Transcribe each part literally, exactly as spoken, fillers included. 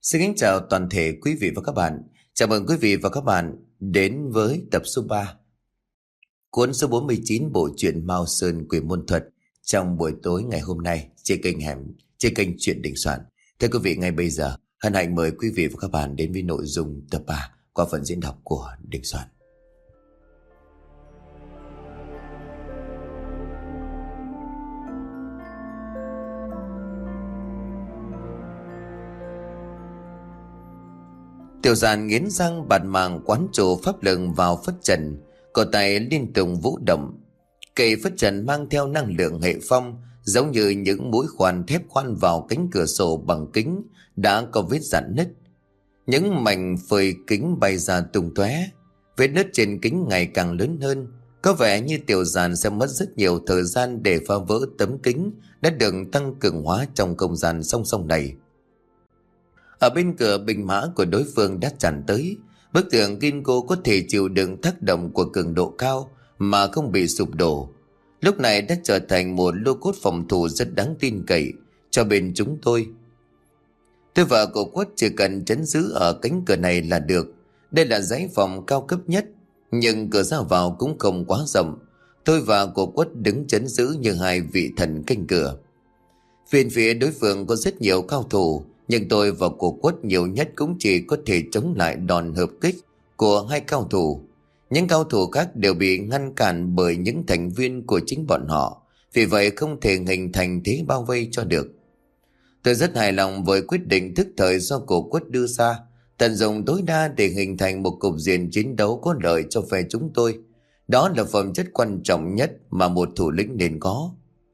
Xin kính chào toàn thể quý vị và các bạn. Chào mừng quý vị và các bạn đến với tập số ba, cuốn số bốn mươi chín bộ truyện Mao Sơn Quỷ Môn Thuật trong buổi tối ngày hôm nay trên kênh Hẻm, trên kênh Truyện Đình Soạn. Thưa quý vị, ngay bây giờ hân hạnh mời quý vị và các bạn đến với nội dung tập ba qua phần diễn đọc của Đình Soạn. Tiểu Giàn nghiến răng bạt mạng quán trổ pháp lực vào phất trần, cổ tay liên tục vũ động. Cây phất trần mang theo năng lượng hệ phong, giống như những mũi khoan thép khoan vào cánh cửa sổ bằng kính đã có vết rạn nứt. Những mảnh phơi kính bay ra tung tóe, vết nứt trên kính ngày càng lớn hơn. Có vẻ như Tiểu Giàn sẽ mất rất nhiều thời gian để phá vỡ tấm kính đã được tăng cường hóa trong không gian song song này. Ở bên cửa binh mã của đối phương đã tràn tới, bức tường kiên cố có thể chịu đựng tác động của cường độ cao mà không bị sụp đổ. Lúc này đã trở thành một lô cốt phòng thủ rất đáng tin cậy cho bên chúng tôi. Tôi và cô Quất chỉ cần trấn giữ ở cánh cửa này là được. Đây là dãy phòng cao cấp nhất, nhưng cửa ra vào cũng không quá rộng. Tôi và cô Quất đứng trấn giữ như hai vị thần canh cửa. Bên phía đối phương có rất nhiều cao thủ, nhưng tôi và cô Quất nhiều nhất cũng chỉ có thể chống lại đòn hợp kích của hai cao thủ. Những cao thủ khác đều bị ngăn cản bởi những thành viên của chính bọn họ, vì vậy không thể hình thành thế bao vây cho được. Tôi rất hài lòng với quyết định thức thời do cô Quất đưa ra, tận dụng tối đa để hình thành một cục diện chiến đấu có lợi cho phe chúng tôi. Đó là phẩm chất quan trọng nhất mà một thủ lĩnh nên có.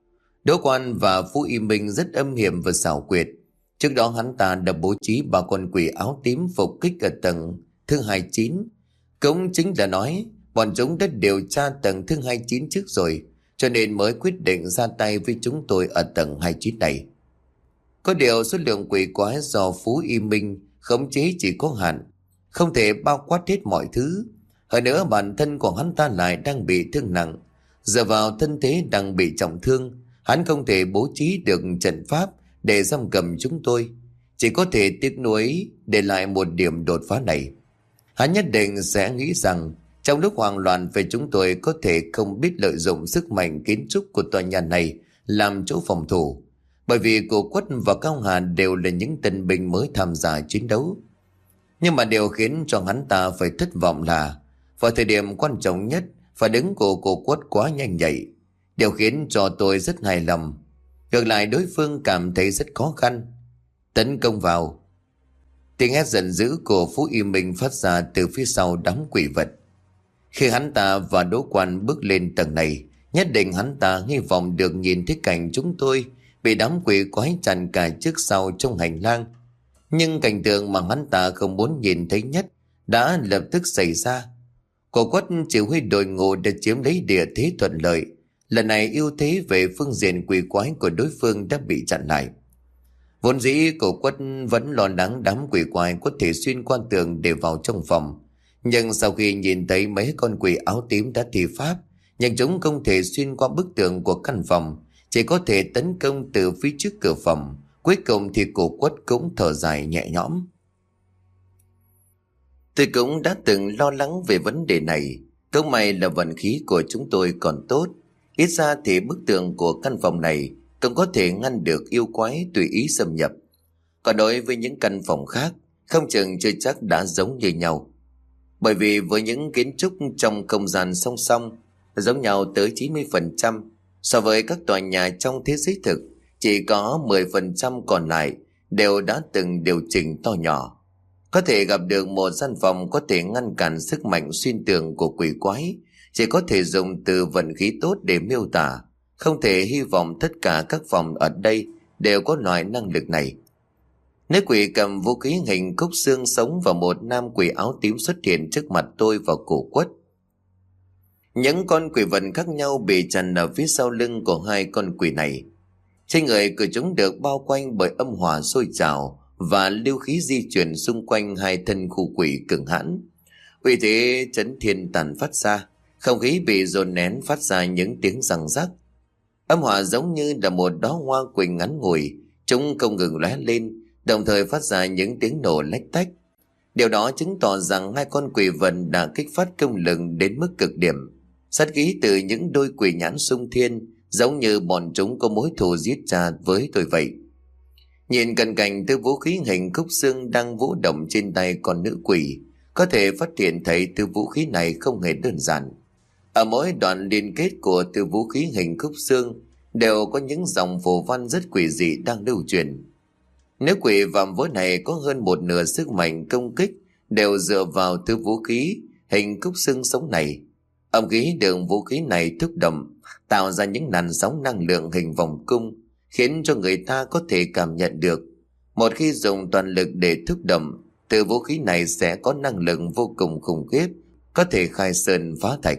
Đỗ Quan và Phú Y Minh rất âm hiểm và xảo quyệt. Trước đó hắn ta đã bố trí ba con quỷ áo tím phục kích ở tầng thứ hai mươi chín. Cũng chính là nói bọn chúng đã điều tra tầng thứ hai mươi chín trước rồi, cho nên mới quyết định ra tay với chúng tôi ở tầng hai mươi chín này. Có điều số lượng quỷ quái do Phú Y Minh khống chế chỉ có hạn, không thể bao quát hết mọi thứ. Hơn nữa bản thân của hắn ta lại đang bị thương nặng, dựa vào thân thế đang bị trọng thương, hắn không thể bố trí được trận pháp để giam cầm chúng tôi, chỉ có thể tiếc nuối để lại một điểm đột phá này. Hắn nhất định sẽ nghĩ rằng trong lúc hoang loạn về chúng tôi có thể không biết lợi dụng sức mạnh kiến trúc của tòa nhà này làm chỗ phòng thủ, bởi vì cô Quất và Cao Hà đều là những tân binh mới tham gia chiến đấu. Nhưng mà điều khiến cho hắn ta phải thất vọng là vào thời điểm quan trọng nhất, phản ứng của cô Quất quá nhanh nhạy. Điều khiến cho tôi rất hài lòng. Ngược lại đối phương cảm thấy rất khó khăn. Tấn công vào. Tiếng hét giận dữ của Phú Y Minh phát ra từ phía sau đám quỷ vật. Khi hắn ta và Đỗ Quan bước lên tầng này, nhất định hắn ta hy vọng được nhìn thấy cảnh chúng tôi bị đám quỷ quái chặn cả trước sau trong hành lang. Nhưng cảnh tượng mà hắn ta không muốn nhìn thấy nhất đã lập tức xảy ra. Cô Quất chỉ huy đội ngũ để chiếm lấy địa thế thuận lợi. Lần này ưu thế về phương diện quỷ quái của đối phương đã bị chặn lại. Vốn dĩ cổ Quất vẫn lo lắng đám quỷ quái có thể xuyên qua tường để vào trong phòng. Nhưng sau khi nhìn thấy mấy con quỷ áo tím đã thi pháp, nhưng chúng không thể xuyên qua bức tường của căn phòng, chỉ có thể tấn công từ phía trước cửa phòng. Cuối cùng thì cổ Quất cũng thở dài nhẹ nhõm. Tôi cũng đã từng lo lắng về vấn đề này. Cũng may là vận khí của chúng tôi còn tốt. Ít ra thì bức tường của căn phòng này cũng có thể ngăn được yêu quái tùy ý xâm nhập. Còn đối với những căn phòng khác, không chừng chưa chắc đã giống như nhau. Bởi vì với những kiến trúc trong không gian song song giống nhau tới chín mươi phần trăm, so với các tòa nhà trong thế giới thực, chỉ có mười phần trăm còn lại đều đã từng điều chỉnh to nhỏ. Có thể gặp được một gian phòng có thể ngăn cản sức mạnh xuyên tường của quỷ quái, chỉ có thể dùng từ vận khí tốt để miêu tả, không thể hy vọng tất cả các phòng ở đây đều có loại năng lực này. Nữ quỷ cầm vũ khí hình khúc xương sống và một nam quỷ áo tím xuất hiện trước mặt tôi và cổ Quất. Những con quỷ vật khác nhau bị chặn ở phía sau lưng của hai con quỷ này. Trên người của chúng được bao quanh bởi âm hỏa sôi trào và lưu khí di chuyển xung quanh hai thân khu quỷ cường hãn. Uy thế chấn thiên tàn phát ra, không khí bị dồn nén phát ra những tiếng răng rắc. Âm hỏa giống như là một đóa hoa quỳnh ngắn ngủi, chúng không ngừng lóe lên, đồng thời phát ra những tiếng nổ lách tách. Điều đó chứng tỏ rằng hai con quỷ vật đã kích phát công lực đến mức cực điểm. Sát khí từ những đôi quỷ nhãn xung thiên, giống như bọn chúng có mối thù giết cha với tôi vậy. Nhìn cận cảnh từ vũ khí hình khúc xương đang vũ động trên tay con nữ quỷ, có thể phát hiện thấy từ vũ khí này không hề đơn giản. Ở mỗi đoạn liên kết của từ vũ khí hình khúc xương đều có những dòng phù văn rất quỷ dị đang lưu truyền. Nếu quỷ vạm vỡ này có hơn một nửa sức mạnh công kích đều dựa vào thứ vũ khí hình khúc xương sống này. Âm khí đường vũ khí này thúc động, tạo ra những làn sóng năng lượng hình vòng cung, khiến cho người ta có thể cảm nhận được. Một khi dùng toàn lực để thúc động, từ vũ khí này sẽ có năng lượng vô cùng khủng khiếp, có thể khai sơn phá thạch.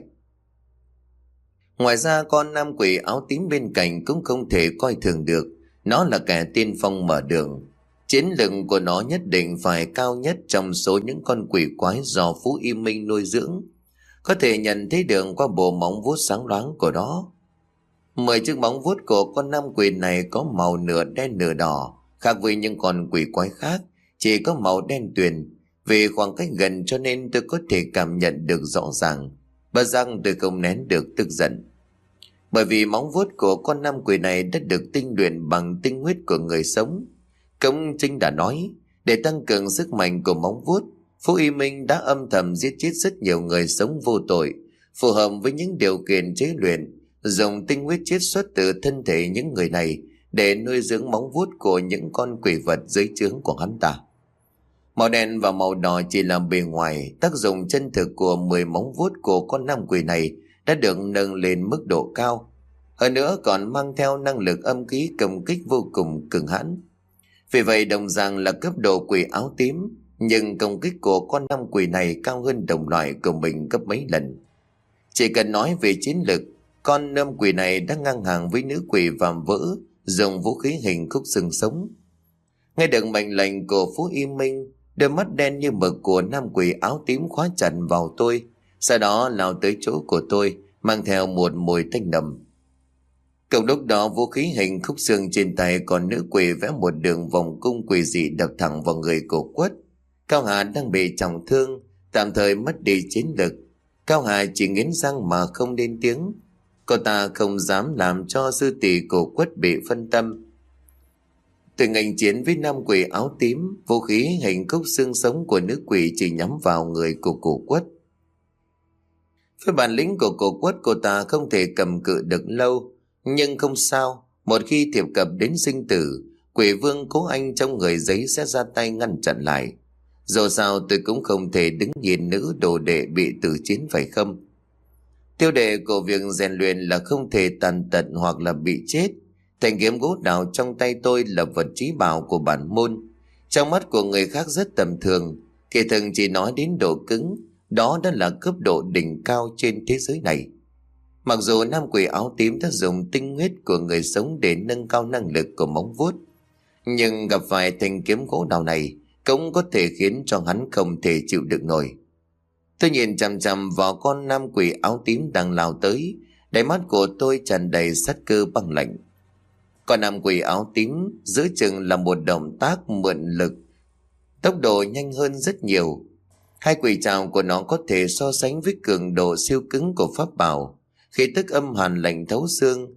Ngoài ra, con nam quỷ áo tím bên cạnh cũng không thể coi thường được. Nó là kẻ tiên phong mở đường. Chiến lực của nó nhất định phải cao nhất trong số những con quỷ quái do Phú Y Minh nuôi dưỡng. Có thể nhận thấy được qua bộ móng vuốt sáng loáng của nó. Mười chiếc móng vuốt của con nam quỷ này có màu nửa đen nửa đỏ, khác với những con quỷ quái khác, chỉ có màu đen tuyền. Vì khoảng cách gần cho nên tôi có thể cảm nhận được rõ ràng. Bất giác tôi không nén được tức giận. Bởi vì móng vuốt của con nam quỷ này đã được tinh luyện bằng tinh huyết của người sống. Công Trinh đã nói, để tăng cường sức mạnh của móng vuốt, Phú Y Minh đã âm thầm giết chết rất nhiều người sống vô tội, phù hợp với những điều kiện chế luyện, dùng tinh huyết chiết xuất từ thân thể những người này để nuôi dưỡng móng vuốt của những con quỷ vật dưới trướng của hắn ta. Màu đen và màu đỏ chỉ là bề ngoài, tác dụng chân thực của mười móng vuốt của con nam quỷ này đã được nâng lên mức độ cao. Hơn nữa còn mang theo năng lực âm khí công kích vô cùng cường hãn. Vì vậy đồng dạng là cấp độ quỷ áo tím, nhưng công kích của con nam quỷ này cao hơn đồng loại của mình gấp mấy lần. Chỉ cần nói về chiến lực, con nam quỷ này đang ngang hàng với nữ quỷ vạm vỡ dùng vũ khí hình khúc xương sống. Nghe được mệnh lệnh của Phú Y Minh, đôi mắt đen như mực của nam quỷ áo tím khóa chặt vào tôi, sau đó lao tới chỗ của tôi, mang theo một mùi tanh nồng. Cùng lúc đó, vũ khí hình khúc xương trên tay con nữ quỷ vẽ một đường vòng cung quỷ dị đập thẳng vào người của Quất. Cao Hà đang bị trọng thương, tạm thời mất đi chiến lực. Cao Hà chỉ nghiến răng mà không lên tiếng. Cô ta không dám làm cho sư tỷ của Quất bị phân tâm. Từ ngành chiến với nam quỷ áo tím, vũ khí hình khúc xương sống của nữ quỷ chỉ nhắm vào người của cổ Quất. Với bản lĩnh của cổ Quất, cô ta không thể cầm cự được lâu. Nhưng không sao, một khi thiệp cập đến sinh tử, quỷ vương Cố Anh trong người giấy sẽ ra tay ngăn chặn lại. Dù sao tôi cũng không thể đứng nhìn nữ đồ đệ bị tử chiến phải không? Tiêu đề của việc rèn luyện là không thể tàn tật hoặc là bị chết. Thanh kiếm gỗ đào trong tay tôi là vật trí bảo của bản môn. Trong mắt của người khác rất tầm thường, kỳ thực chỉ nói đến độ cứng, đó đã là cấp độ đỉnh cao trên thế giới này. Mặc dù nam quỷ áo tím đã dùng tinh huyết của người sống để nâng cao năng lực của móng vuốt, nhưng gặp phải thanh kiếm gỗ đào này cũng có thể khiến cho hắn không thể chịu đựng nổi. Tôi nhìn chằm chằm vào con nam quỷ áo tím đang lao tới, đáy mắt của tôi tràn đầy sát cơ băng lạnh. Con nam quỷ áo tím giữa chừng là một động tác mượn lực, tốc độ nhanh hơn rất nhiều. Hai quỷ trảo của nó có thể so sánh với cường độ siêu cứng của pháp bảo, khí tức âm hàn lạnh thấu xương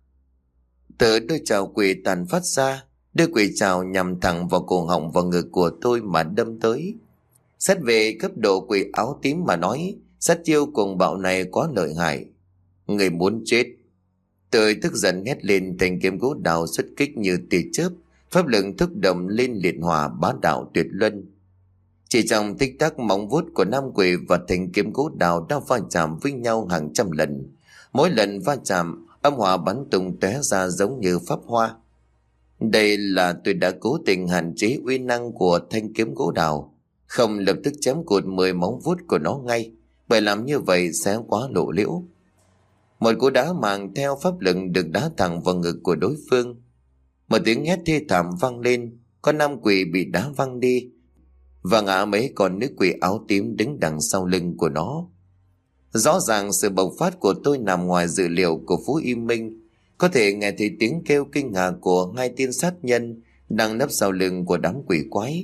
từ đôi trảo quỷ tàn phát ra. Đôi quỷ trảo nhằm thẳng vào cổ họng và ngực của tôi mà đâm tới. Xét về cấp độ quỷ áo tím mà nói, sát chiêu cuồng bạo này quá lợi hại. Người muốn chết. Tôi tức giận hét lên, thanh kiếm gỗ đào xuất kích như tia chớp, pháp lực thúc động lên liệt hỏa bá đạo tuyệt luân. Chỉ trong tích tắc, móng vuốt của nam quỷ và thanh kiếm gỗ đào đã va chạm với nhau hàng trăm lần. Mỗi lần va chạm, âm hỏa bắn tung tóe ra giống như pháp hoa. Đây là tôi đã cố tình hạn chế uy năng của thanh kiếm gỗ đào, không lập tức chém cụt mười móng vuốt của nó ngay, bởi làm như vậy sẽ quá lộ liễu. Một cú đá mang theo pháp lực được đá thẳng vào ngực của đối phương. Một tiếng hét thê thảm vang lên, con nam quỷ bị đá văng đi và ngã mấy con nữ quỷ áo tím đứng đằng sau lưng của nó. Rõ ràng sự bộc phát của tôi nằm ngoài dự liệu của Phú Y Minh. Có thể nghe thấy tiếng kêu kinh ngạc của hai tiên sát nhân đang nấp sau lưng của đám quỷ quái.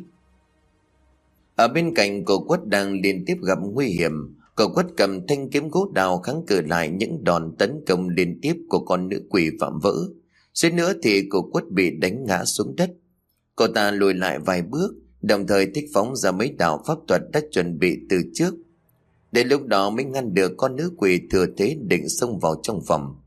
Ở bên cạnh cổ Quất đang liên tiếp gặp nguy hiểm. Cổ Quất cầm thanh kiếm gỗ đào kháng cự lại những đòn tấn công liên tiếp của con nữ quỷ phạm vỡ. Suýt nữa thì cổ Quất bị đánh ngã xuống đất. Cô ta lùi lại vài bước, đồng thời thích phóng ra mấy đạo pháp thuật đã chuẩn bị từ trước. Đến lúc đó mới ngăn được con nữ quỷ thừa thế định xông vào trong phòng.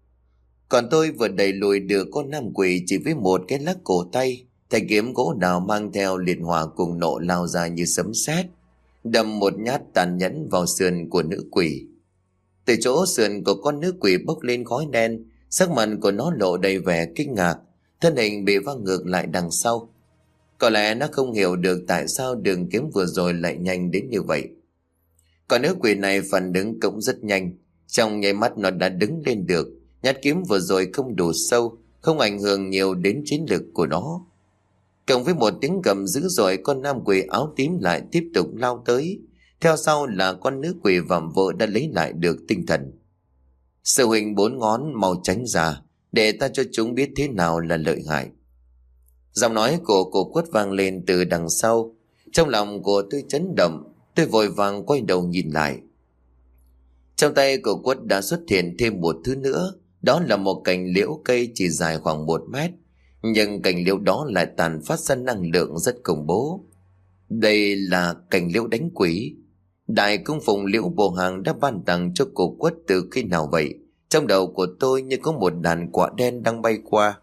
Còn tôi vừa đẩy lùi được con nam quỷ chỉ với một cái lắc cổ tay. Thanh kiếm gỗ đào mang theo liệt hỏa cùng nộ lao ra như sấm sét, đâm một nhát tàn nhẫn vào sườn của nữ quỷ. Từ chỗ sườn của con nữ quỷ bốc lên khói đen, sắc mặt của nó lộ đầy vẻ kinh ngạc, thân hình bị văng ngược lại đằng sau. Có lẽ nó không hiểu được tại sao đường kiếm vừa rồi lại nhanh đến như vậy. Còn nữ quỷ này phản ứng cũng rất nhanh, trong nháy mắt nó đã đứng lên được. Nhát kiếm vừa rồi không đủ sâu, không ảnh hưởng nhiều đến chiến lực của nó. Cộng với một tiếng gầm dữ dội, con nam quỷ áo tím lại tiếp tục lao tới. Theo sau là con nữ quỷ vạm vỡ đã lấy lại được tinh thần. Sư huynh bốn ngón mau tránh ra, để ta cho chúng biết thế nào là lợi hại. Giọng nói của cổ Quất vang lên từ đằng sau. Trong lòng của tôi chấn động, tôi vội vàng quay đầu nhìn lại. Trong tay của Quất đã xuất hiện thêm một thứ nữa. Đó là một cành liễu cây chỉ dài khoảng một mét, nhưng cành liễu đó lại tàn phát ra năng lượng rất khủng bố. Đây là cành liễu đánh quỷ. Đại cung phụng Liễu Bồ Hàng đã ban tặng cho cổ Quất từ khi nào vậy? Trong đầu của tôi như có một đàn quạ đen đang bay qua.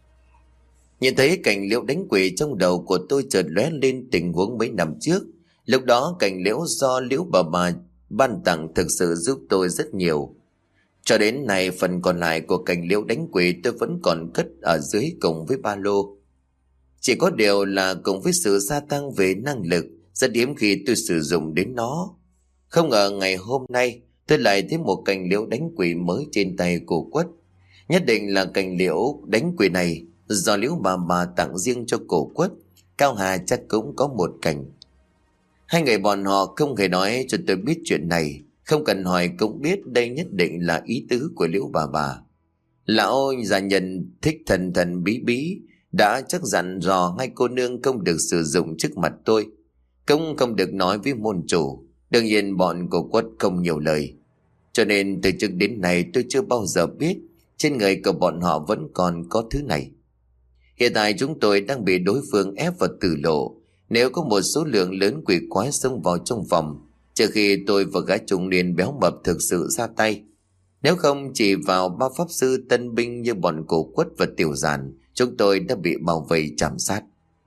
Nhìn thấy cành liễu đánh quỷ, trong đầu của tôi chợt lóe lên tình huống mấy năm trước. Lúc đó cành liễu do Liễu bà bà ban tặng thực sự giúp tôi rất nhiều. Cho đến nay phần còn lại của cành liễu đánh quỷ tôi vẫn còn cất ở dưới cùng với ba lô. Chỉ có điều là cùng với sự gia tăng về năng lực, rất hiếm khi tôi sử dụng đến nó. Không ngờ ngày hôm nay tôi lại thấy một cành liễu đánh quỷ mới trên tay của Quất. Nhất định là cành liễu đánh quỷ này do Liễu bà bà tặng riêng cho cổ Quất. Cao Hà chắc cũng có một cành. Hai người bọn họ không hề nói cho tôi biết chuyện này. Không cần hỏi cũng biết đây nhất định là ý tứ của Liễu bà bà. Lão già nhân thích thần thần bí bí đã chắc dặn dò hai cô nương không được sử dụng trước mặt tôi, cũng không được nói với môn chủ. Đương nhiên bọn của Quất không nhiều lời, cho nên từ trước đến nay tôi chưa bao giờ biết trên người của bọn họ vẫn còn có thứ này. Hiện tại chúng tôi đang bị đối phương ép vào tử lộ. Nếu có một số lượng lớn quỷ quái xông vào trong phòng, trừ khi tôi và gái trung niên béo mập thực sự ra tay. Nếu không chỉ vào ba pháp sư tân binh như bọn cổ Quất và Tiểu Giản, chúng tôi đã bị bao vây chạm sát.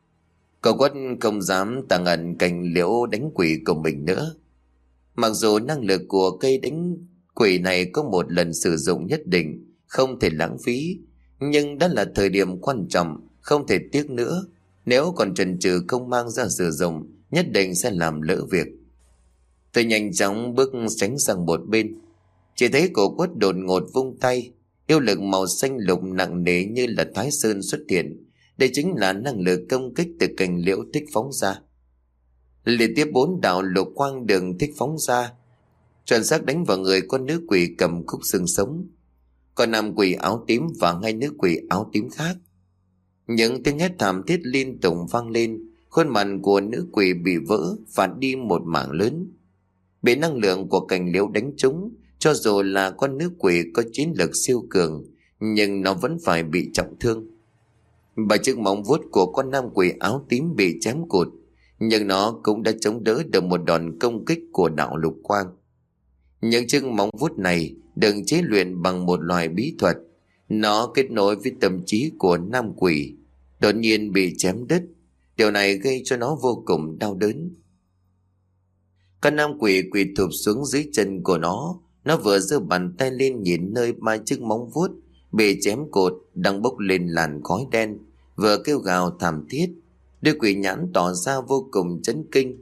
Cổ Quất không dám tàng ẩn cành liễu đánh quỷ của mình nữa. Mặc dù năng lực của cây đánh quỷ này có một lần sử dụng nhất định, không thể lãng phí, nhưng đó là thời điểm quan trọng, không thể tiếc nữa. Nếu còn chần chừ không mang ra sử dụng, nhất định sẽ làm lỡ việc. Tôi nhanh chóng bước tránh sang một bên. Chỉ thấy cổ Quất đột ngột vung tay, yêu lực màu xanh lục nặng nề như là Thái Sơn xuất hiện. Đây chính là năng lực công kích từ cành liễu thích phóng ra. Liên tiếp bốn đạo lục quang đường thích phóng ra, chuẩn xác đánh vào người con nữ quỷ cầm khúc xương sống, còn nam quỷ áo tím và hai nữ quỷ áo tím khác. Những tiếng hét thảm thiết liên tục vang lên. Khuôn mặt của nữ quỷ bị vỡ, phạt đi một mảng lớn. Bị năng lượng của cành liễu đánh trúng, cho dù là con nữ quỷ có chiến lực siêu cường, nhưng nó vẫn phải bị trọng thương. Ba chiếc móng vuốt của con nam quỷ áo tím bị chém cụt, nhưng nó cũng đã chống đỡ được một đòn công kích của đạo lục quang. Những chiếc móng vuốt này được chế luyện bằng một loại bí thuật. Nó kết nối với tâm trí của nam quỷ, đột nhiên bị chém đứt. Điều này gây cho nó vô cùng đau đớn. Con nam quỷ quỳ thụp xuống dưới chân của nó. Nó vừa giơ bàn tay lên nhìn nơi ba chiếc móng vuốt bị chém cột đang bốc lên làn khói đen, vừa kêu gào thảm thiết. Đôi quỷ nhãn tỏ ra vô cùng chấn kinh.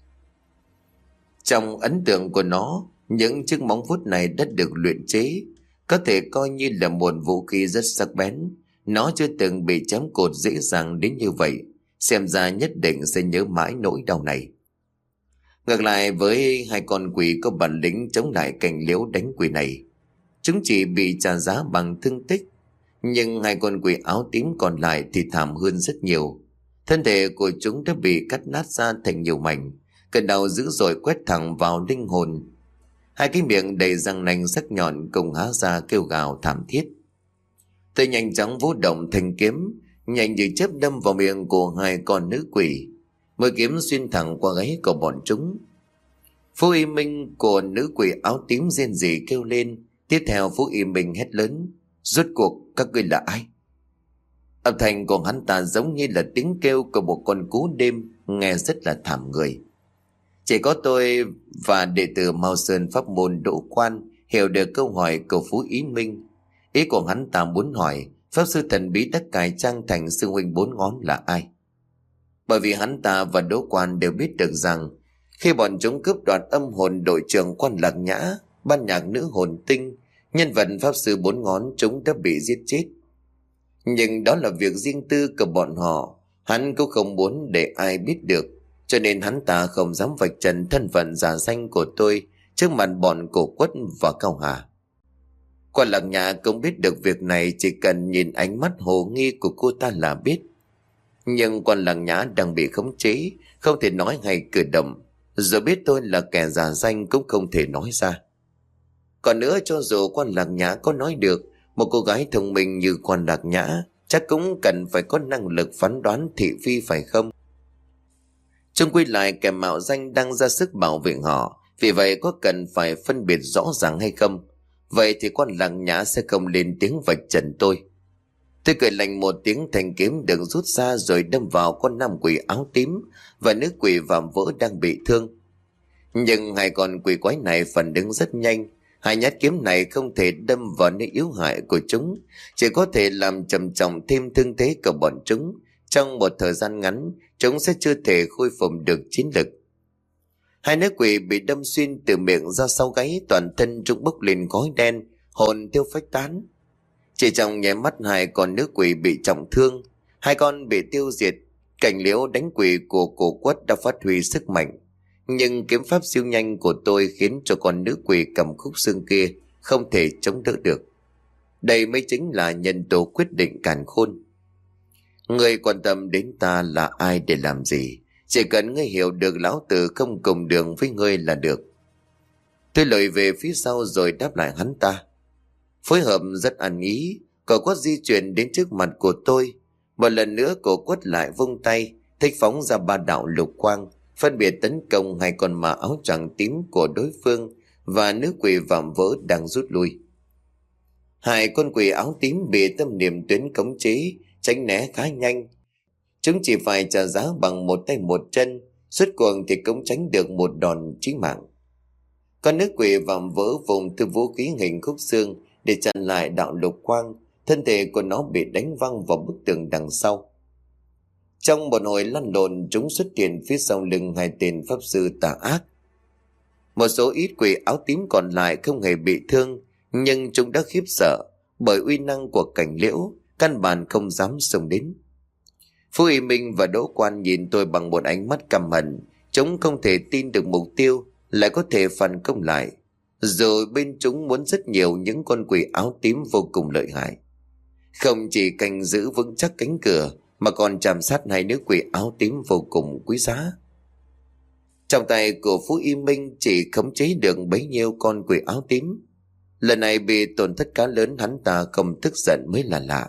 Trong ấn tượng của nó, những chiếc móng vuốt này đã được luyện chế, có thể coi như là một vũ khí rất sắc bén. Nó chưa từng bị chém cột dễ dàng đến như vậy, xem ra nhất định sẽ nhớ mãi nỗi đau này. Ngược lại với hai con quỷ có bản lĩnh chống lại cành liễu đánh quỷ này, chúng chỉ bị trả giá bằng thương tích. Nhưng hai con quỷ áo tím còn lại thì thảm hơn rất nhiều. Thân thể của chúng đã bị cắt nát ra thành nhiều mảnh, cơn đau dữ dội quét thẳng vào linh hồn. Hai cái miệng đầy răng nanh sắc nhọn cùng há ra kêu gào thảm thiết. Tôi nhanh chóng vũ động thanh kiếm, nhanh như chớp đâm vào miệng của hai con nữ quỷ. Mũi kiếm xuyên thẳng qua gáy của bọn chúng. Phú Y Minh của nữ quỷ áo tím rên rỉ kêu lên. Tiếp theo Phú Y Minh hét lớn: rốt cuộc các ngươi là ai? Âm thanh của hắn ta giống như là tiếng kêu của một con cú đêm, nghe rất là thảm người. Chỉ có tôi và đệ tử Mao Sơn pháp môn Đỗ Quan hiểu được câu hỏi của Phú Y Minh. Ý của hắn ta muốn hỏi pháp sư thần bí đã cải trang thành sư huynh bốn ngón là ai. Bởi vì hắn ta và Đỗ Quan đều biết được rằng khi bọn chúng cướp đoạt âm hồn đội trưởng Quan Lạc Nhã, ban nhạc nữ hồn tinh, nhân vật pháp sư bốn ngón chúng đã bị giết chết. Nhưng đó là việc riêng tư của bọn họ, hắn cũng không muốn để ai biết được, cho nên hắn ta không dám vạch trần thân phận giả danh của tôi trước mặt bọn Cổ Quất và Cao Hà. Quan Lạc Nhã cũng biết được việc này, chỉ cần nhìn ánh mắt hồ nghi của cô ta là biết. Nhưng Quan Lạc Nhã đang bị khống chế, không thể nói hay cử động, rồi biết tôi là kẻ giả danh cũng không thể nói ra. Còn nữa, cho dù Quan Lạc Nhã có nói được, một cô gái thông minh như Quan Lạc Nhã chắc cũng cần phải có năng lực phán đoán thị phi phải không? Chung quy lại kẻ mạo danh đang ra sức bảo vệ họ, vì vậy có cần phải phân biệt rõ ràng hay không? Vậy thì Quan Lạc Nhã sẽ không lên tiếng vạch trần tôi. Tôi cười lạnh một tiếng, thanh kiếm được rút ra rồi đâm vào con nam quỷ áo tím và nữ quỷ vạm vỡ đang bị thương. Nhưng hai con quỷ quái này phản ứng rất nhanh. Hai nhát kiếm này không thể đâm vào nơi yếu hại của chúng, chỉ có thể làm trầm trọng thêm thương thế của bọn chúng. Trong một thời gian ngắn, chúng sẽ chưa thể khôi phục được chiến lực. Hai nữ quỷ bị đâm xuyên từ miệng ra sau gáy, toàn thân chúng bốc lên khói đen, hồn tiêu phách tán. Chỉ trong nháy mắt hai con nữ quỷ bị trọng thương, hai con bị tiêu diệt. Cảnh liễu đánh quỷ của Cổ Quất đã phát huy sức mạnh, nhưng kiếm pháp siêu nhanh của tôi khiến cho con nữ quỷ cầm khúc xương kia không thể chống đỡ được. Đây mới chính là nhân tố quyết định càn khôn. Người quan tâm đến ta là ai để làm gì? Chỉ cần ngươi hiểu được lão tử không cùng đường với ngươi là được. Tôi lùi về phía sau rồi đáp lại hắn ta. Phối hợp rất ăn ý. Cổ Quất di chuyển đến trước mặt của tôi. Một lần nữa Cổ Quất lại vung tay, thích phóng ra ba đạo lục quang, phân biệt tấn công hai con ma áo choàng tím của đối phương và nữ quỷ vạm vỡ đang rút lui. Hai con quỷ áo tím bị tâm niệm tuyến khống chế, tránh né khá nhanh. Chúng chỉ phải trả giá bằng một tay một chân, suốt cuộc thì cũng tránh được một đòn chí mạng. Con nữ quỷ vạm vỡ vùng từ vũ khí hình khúc xương để chặn lại đạo lục quang, thân thể của nó bị đánh văng vào bức tường đằng sau. Trong một hồi lăn lộn, chúng xuất hiện phía sau lưng hai tên pháp sư tà ác. Một số ít quỷ áo tím còn lại không hề bị thương, nhưng chúng đã khiếp sợ bởi uy năng của Cảnh Liễu, căn bản không dám xông đến. Phú Y Minh và Đỗ Quan nhìn tôi bằng một ánh mắt căm hận, chúng không thể tin được mục tiêu lại có thể phản công lại. Rồi bên chúng muốn rất nhiều những con quỷ áo tím vô cùng lợi hại, không chỉ canh giữ vững chắc cánh cửa mà còn chạm sát hai nữ quỷ áo tím vô cùng quý giá. Trong tay của Phú Y Minh chỉ khống chế được bấy nhiêu con quỷ áo tím. Lần này bị tổn thất khá lớn, hắn ta không tức giận mới là lạ.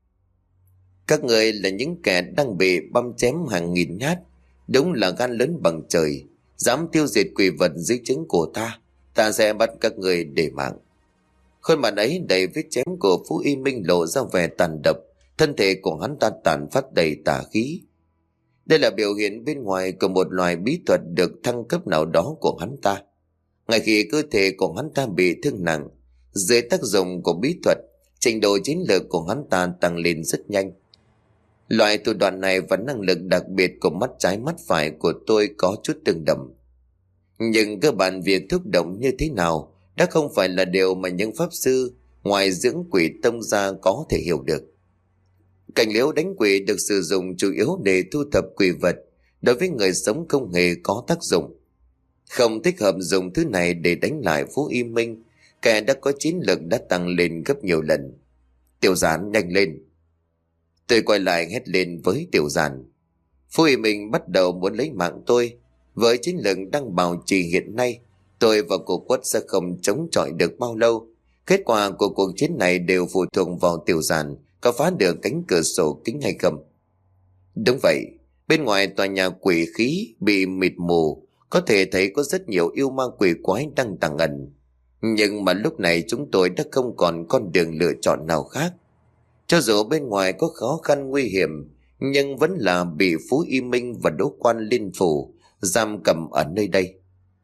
Các người là những kẻ đang bị băm chém hàng nghìn nhát, đúng là gan lớn bằng trời, dám tiêu diệt quỷ vật dưới trướng của ta, ta sẽ bắt các người để mạng. Khuôn mặt ấy đầy vết chém của Phú Y Minh lộ ra vẻ tàn độc, thân thể của hắn ta tàn phát đầy tà khí. Đây là biểu hiện bên ngoài của một loài bí thuật được thăng cấp nào đó của hắn ta. Ngay khi cơ thể của hắn ta bị thương nặng, dưới tác dụng của bí thuật, trình độ chiến lược của hắn ta tăng lên rất nhanh. Loại thủ đoạn này và năng lực đặc biệt của mắt trái mắt phải của tôi có chút tương đồng. Nhưng cơ bản việc thúc động như thế nào đã không phải là điều mà những pháp sư ngoài dưỡng quỷ tông ra có thể hiểu được. Cảnh liễu đánh quỷ được sử dụng chủ yếu để thu thập quỷ vật, đối với người sống không hề có tác dụng. Không thích hợp dùng thứ này để đánh lại Phú Y Minh, kẻ đã có chiến lực đã tăng lên gấp nhiều lần. Tiểu Giản nhanh lên. Tôi quay lại hét lên với Tiểu Giản. Phú Y Minh bắt đầu muốn lấy mạng tôi. Với chiến lược đang bảo trì hiện nay, tôi và cô Quất sẽ không chống chọi được bao lâu. Kết quả của cuộc chiến này đều phụ thuộc vào Tiểu Giản có phá được cánh cửa sổ kính hay không. Đúng vậy, bên ngoài tòa nhà quỷ khí bị mịt mù, có thể thấy có rất nhiều yêu ma quỷ quái đang tàng ẩn. Nhưng mà lúc này chúng tôi đã không còn con đường lựa chọn nào khác. Cho dù bên ngoài có khó khăn nguy hiểm, nhưng vẫn là bị Phú Y Minh và Đỗ Quan liên phủ giam cầm ở nơi đây.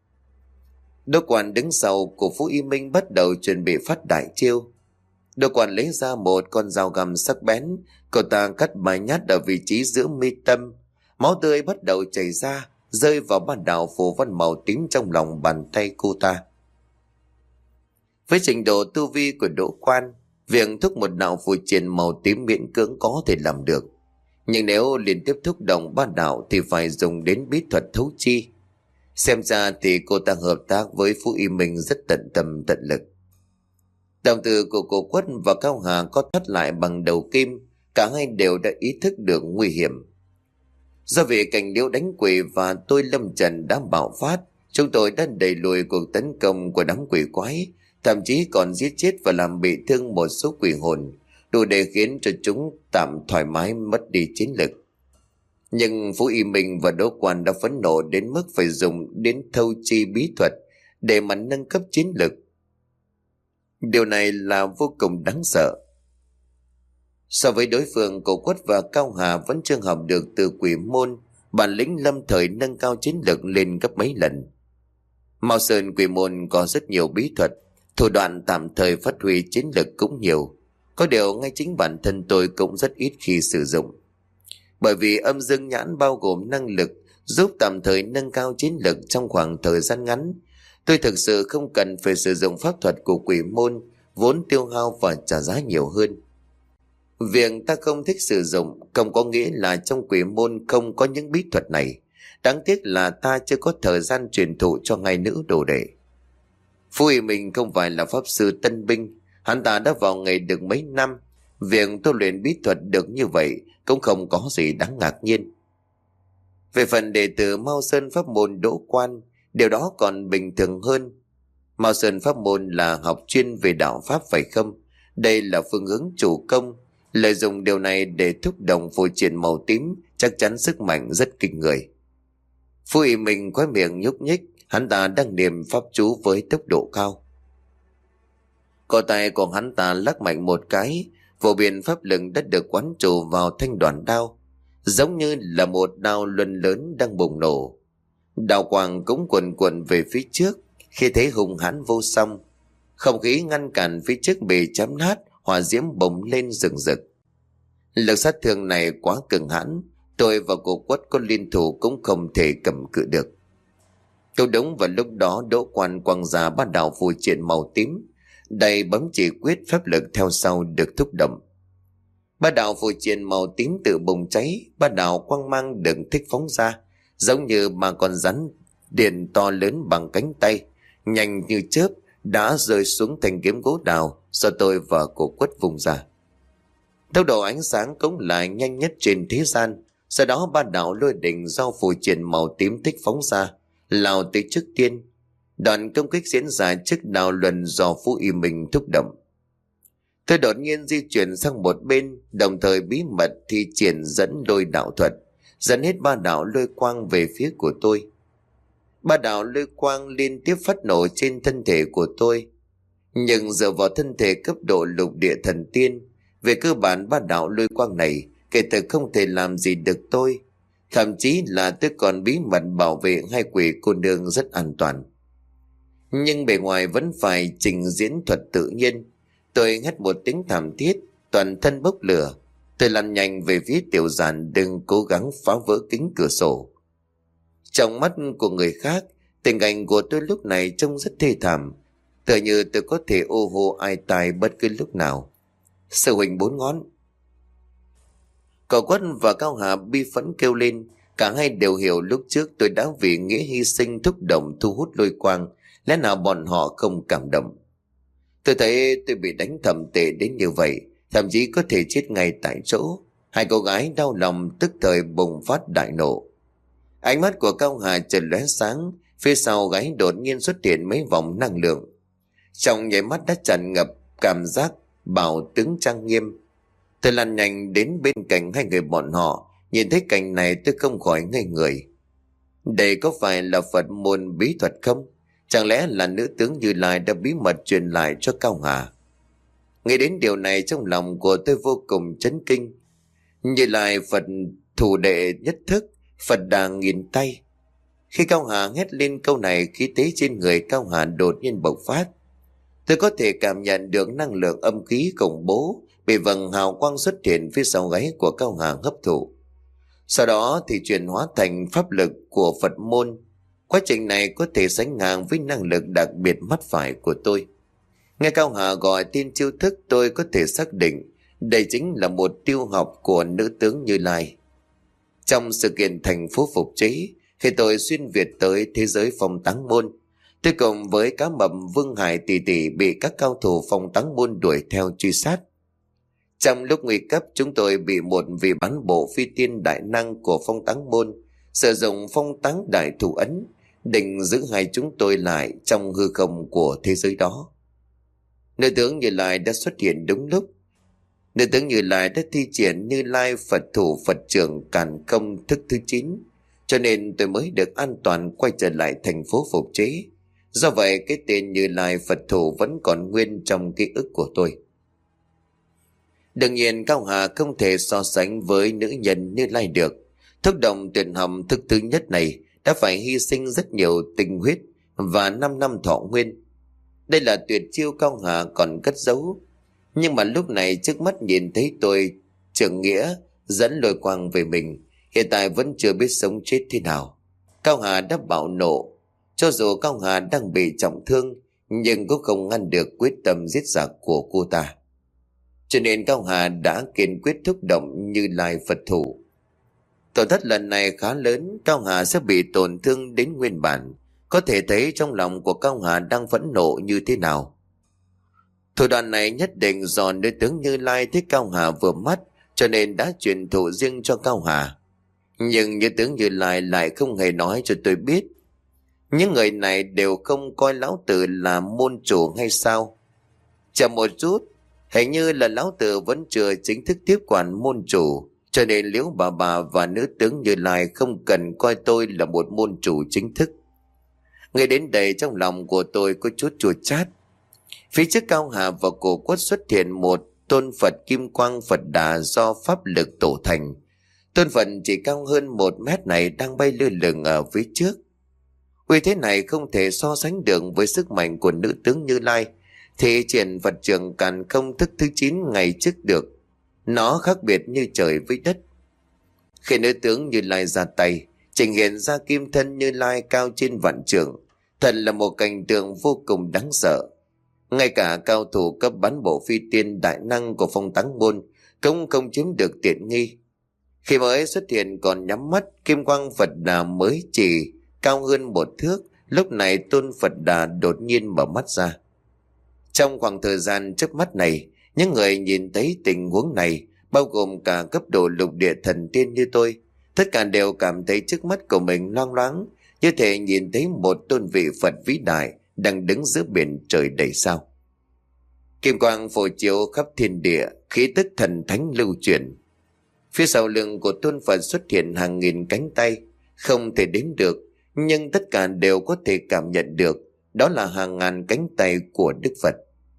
Đỗ Quan đứng sau của Phú Y Minh bắt đầu chuẩn bị phát đại chiêu. Đỗ Quan lấy ra một con dao găm sắc bén, cậu ta cắt vài nhát ở vị trí giữa mi tâm. Máu tươi bắt đầu chảy ra, rơi vào bản đạo phù văn màu tím trong lòng bàn tay cô ta. Với trình độ tu vi của Đỗ Quan, việc thúc một đạo phù triện màu tím miễn cưỡng có thể làm được. Nhưng nếu liên tiếp thúc động ba đạo thì phải dùng đến bí thuật thấu chi. Xem ra thì cô ta hợp tác với Phú Y Minh rất tận tâm tận lực. Đồng tử của cô Quất và Cao Hà có thắt lại bằng đầu kim, cả hai đều đã ý thức được nguy hiểm. Do vì cảnh liễu đánh quỷ và tôi Lâm Trần đã bạo phát, chúng tôi đã đẩy lùi cuộc tấn công của đám quỷ quái, thậm chí còn giết chết và làm bị thương một số quỷ hồn, đủ để khiến cho chúng tạm thoải mái mất đi chiến lực. Nhưng Phú Y Minh và Đỗ Quan đã phẫn nộ đến mức phải dùng đến thâu chi bí thuật để mà nâng cấp chiến lực. Điều này là vô cùng đáng sợ. So với đối phương, Cổ Quất và Cao Hà vẫn chưa học được từ quỷ môn, bản lĩnh lâm thời nâng cao chiến lực lên gấp mấy lần. Mao Sơn quỷ môn có rất nhiều bí thuật, thủ đoạn tạm thời phát huy chiến lực cũng nhiều. Có điều ngay chính bản thân tôi cũng rất ít khi sử dụng. Bởi vì âm dương nhãn bao gồm năng lực giúp tạm thời nâng cao chiến lực trong khoảng thời gian ngắn. Tôi thực sự không cần phải sử dụng pháp thuật của quỷ môn, vốn tiêu hao và trả giá nhiều hơn. Việc ta không thích sử dụng không có nghĩa là trong quỷ môn không có những bí thuật này. Đáng tiếc là ta chưa có thời gian truyền thụ cho ngài nữ đồ đệ. Phú Y Minh không phải là pháp sư tân binh, hắn ta đã vào nghề được mấy năm. Việc tôi luyện bí thuật được như vậy cũng không có gì đáng ngạc nhiên. Về phần đệ tử Mao Sơn pháp môn Đỗ Quan, điều đó còn bình thường hơn. Mao Sơn pháp môn là học chuyên về đạo pháp phải không? Đây là phương hướng chủ công. Lợi dụng điều này để thúc động phù triện màu tím chắc chắn sức mạnh rất kinh người. Phú Y Minh khóe miệng nhúc nhích, hắn ta đang niệm pháp chú với tốc độ cao. Cổ tay của hắn ta lắc mạnh một cái, vô biên pháp lực đã được quán trụ vào thanh đoàn đao, giống như là một đao luân lớn đang bùng nổ. Đao quang cũng cuồn cuộn về phía trước, khi thấy hùng hãn vô song. Không khí ngăn cản phía trước bị chém nát, hỏa diễm bùng lên rừng rực. Lực sát thương này quá cường hãn, tôi và cô Quất có liên thủ cũng không thể cầm cự được. Câu đúng vào lúc đó, Đỗ Quan quăng ra ba đạo phù triện màu tím, đầy bấm chỉ quyết, pháp lực theo sau được thúc động. Ba đạo phù triện màu tím tự bùng cháy, ba đạo quang mang được thích phóng ra, giống như ba con rắn điện to lớn bằng cánh tay, nhanh như chớp đã rơi xuống thanh kiếm gỗ đào do tôi và cô Quất vùng ra. Tốc độ ánh sáng cũng là nhanh nhất trên thế gian. Sau đó ba đạo lôi đình do phù triện màu tím thích phóng ra lao tới trước tiên. Đoạn công kích diễn ra trước đào luân do Phú Y Minh thúc động. Tôi đột nhiên di chuyển sang một bên, đồng thời bí mật thi triển dẫn lôi đạo thuật, dẫn hết ba đạo lôi quang về phía của tôi. Ba đạo lôi quang liên tiếp phát nổ trên thân thể của tôi, nhưng dựa vào thân thể cấp độ lục địa thần tiên, về cơ bản ba đạo lôi quang này kể từ không thể làm gì được tôi. Thậm chí là tôi còn bí mật bảo vệ hai quỷ cô nương rất an toàn. Nhưng bề ngoài vẫn phải trình diễn thuật tự nhiên. Tôi hét một tiếng thảm thiết, toàn thân bốc lửa. Tôi lăn nhanh về phía Tiểu Giản đừng cố gắng phá vỡ kính cửa sổ. Trong mắt của người khác, tình cảnh của tôi lúc này trông rất thê thảm, tựa như tôi có thể ô hô ai tài bất cứ lúc nào. Sư huynh bốn ngón. Cậu Quất và Cao Hà bi phẫn kêu lên. Cả hai đều hiểu lúc trước tôi đã vì nghĩa hy sinh thúc động thu hút lôi quang, lẽ nào bọn họ không cảm động. Tôi thấy tôi bị đánh thầm tệ đến như vậy thậm chí có thể chết ngay tại chỗ. Hai cô gái đau lòng tức thời bùng phát đại nộ. Ánh mắt của Cao Hà chợt lóe sáng, phía sau gáy đột nhiên xuất hiện mấy vòng năng lượng. Trong nháy mắt đã tràn ngập cảm giác bảo tướng trang nghiêm. Tôi lăn nhanh đến bên cạnh hai người bọn họ, nhìn thấy cảnh này tôi không khỏi ngây người. Đây có phải là Phật môn bí thuật không? Chẳng lẽ là nữ tướng Như Lai đã bí mật truyền lại cho Cao Hà? Nghĩ đến điều này trong lòng của tôi vô cùng chấn kinh. Như Lai Phật thủ đệ nhất thức, Phật đà nghìn tay. Khi Cao Hà hét lên câu này, khí thế trên người Cao Hà đột nhiên bộc phát. Tôi có thể cảm nhận được năng lượng âm khí khủng bố bị vầng hào quang xuất hiện phía sau gáy của Cao Hà hấp thụ. Sau đó thì chuyển hóa thành pháp lực của Phật môn. Quá trình này có thể sánh ngang với năng lực đặc biệt mắt phải của tôi. Nghe Cao Hà gọi tên chiêu thức, tôi có thể xác định đây chính là một tiêu học của nữ tướng Như Lai. Trong sự kiện thành phố phục chế, khi tôi xuyên Việt tới thế giới phong táng môn, tôi cùng với cá mập Vương Hải tỷ tỷ bị các cao thủ phong táng môn đuổi theo truy sát. Trong lúc nguy cấp, chúng tôi bị một vị bán bộ phi tiên đại năng của phong táng môn sử dụng phong táng đại thủ ấn, định giữ hai chúng tôi lại trong hư không của thế giới đó. Nữ tướng Như Lai đã xuất hiện đúng lúc. Nữ tướng Như Lai đã thi triển Như Lai Phật thủ Phật trưởng càn công thức thứ chín, cho nên tôi mới được an toàn quay trở lại thành phố phục chế. Do vậy cái tên Như Lai Phật thủ vẫn còn nguyên trong ký ức của tôi. Đương nhiên Cao Hà không thể so sánh với nữ nhân Như Lai được. Thúc động tuyển hầm thức thứ nhất này đã phải hy sinh rất nhiều tinh huyết và 5 năm thọ nguyên. Đây là tuyệt chiêu Cao Hà còn cất giấu. Nhưng mà lúc này trước mắt nhìn thấy tôi trưởng nghĩa dẫn lôi quang về mình, hiện tại vẫn chưa biết sống chết thế nào. Cao Hà đã bạo nộ. Cho dù Cao Hà đang bị trọng thương, nhưng cũng không ngăn được quyết tâm giết giặc của cô ta. Cho nên Cao Hà đã kiên quyết thúc động Như Lai Phật thủ. Tổn thất lần này khá lớn, Cao Hà sẽ bị tổn thương đến nguyên bản. Có thể thấy trong lòng của Cao Hà đang phẫn nộ như thế nào. Thủ đoạn này nhất định do nữ tướng Như Lai thấy Cao Hà vừa mắt, cho nên đã truyền thụ riêng cho Cao Hà. Nhưng nữ tướng Như Lai lại không hề nói cho tôi biết. Những người này đều không coi lão tử là môn chủ hay sao? Chờ một chút, hình như là lão tử vẫn chưa chính thức tiếp quản môn chủ, cho nên Liễu bà bà và nữ tướng Như Lai không cần coi tôi là một môn chủ chính thức. Ngay đến đây trong lòng của tôi có chút chua chát. Phía trước Cao Hà và cổ quất xuất hiện một tôn Phật kim quang Phật đà do pháp lực tổ thành. Tôn Phật chỉ cao hơn một mét này đang bay lơ lửng ở phía trước. Uy thế này không thể so sánh được với sức mạnh của nữ tướng Như Lai thì triển Phật trường càn không thức thứ chín ngày trước được. Nó khác biệt như trời với đất. Khi nữ tướng Như Lai ra tay, trình hiện ra kim thân Như Lai cao trên vạn trượng, thật là một cảnh tượng vô cùng đáng sợ. Ngay cả cao thủ cấp bán bộ phi tiên đại năng của phong táng môn cũng không chiếm được tiện nghi. Khi mới xuất hiện còn nhắm mắt, kim quang Phật đà mới chỉ cao hơn một thước, lúc này tôn Phật đà đột nhiên mở mắt ra. Trong khoảng thời gian trước mắt này, những người nhìn thấy tình huống này, bao gồm cả cấp độ lục địa thần tiên như tôi, tất cả đều cảm thấy trước mắt của mình loang loáng, như thể nhìn thấy một tôn vị Phật vĩ đại đang đứng giữa biển trời đầy sao. Kim quang phổ chiếu khắp thiên địa, khí tức thần thánh lưu truyền. Phía sau lưng của tôn Phật xuất hiện hàng nghìn cánh tay, không thể đếm được, nhưng tất cả đều có thể cảm nhận được, đó là hàng ngàn cánh tay của Đức Phật.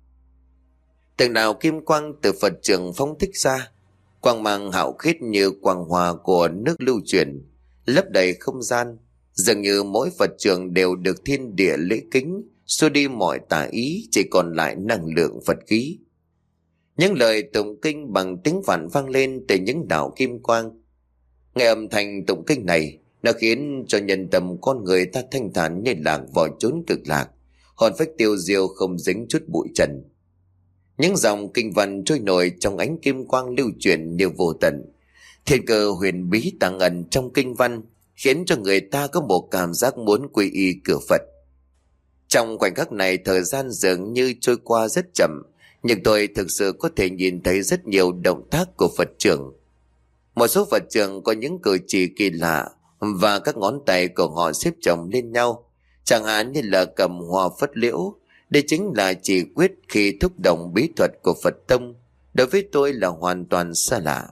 Từng đạo kim quang từ Phật trường phóng thích ra, quang mang hạo khiết như quang hòa của nước lưu truyền, lấp đầy không gian, dường như mỗi Phật trường đều được thiên địa lễ kính, xua đi mọi tà ý, chỉ còn lại năng lượng Phật khí. Những lời tụng kinh bằng tiếng Phạn vang lên từ những đạo kim quang. Nghe âm thanh tụng kinh này, nó khiến cho nhân tâm con người ta thanh thản như lạc vào chốn cực lạc, hồn phách tiêu diêu không dính chút bụi trần. Những dòng kinh văn trôi nổi trong ánh kim quang lưu chuyển như vô tận. Thiên cơ huyền bí tàng ẩn trong kinh văn khiến cho người ta có một cảm giác muốn quy y cửa Phật. Trong khoảnh khắc này, thời gian dường như trôi qua rất chậm, Nhưng tôi thực sự có thể nhìn thấy rất nhiều động tác của Phật trưởng. Một số Phật trưởng có những cử chỉ kỳ lạ và các ngón tay của họ xếp chồng lên nhau, chẳng hạn như là cầm hoa phất liễu. Đây chính là chỉ quyết khi thúc động bí thuật của Phật tông, đối với tôi là hoàn toàn xa lạ.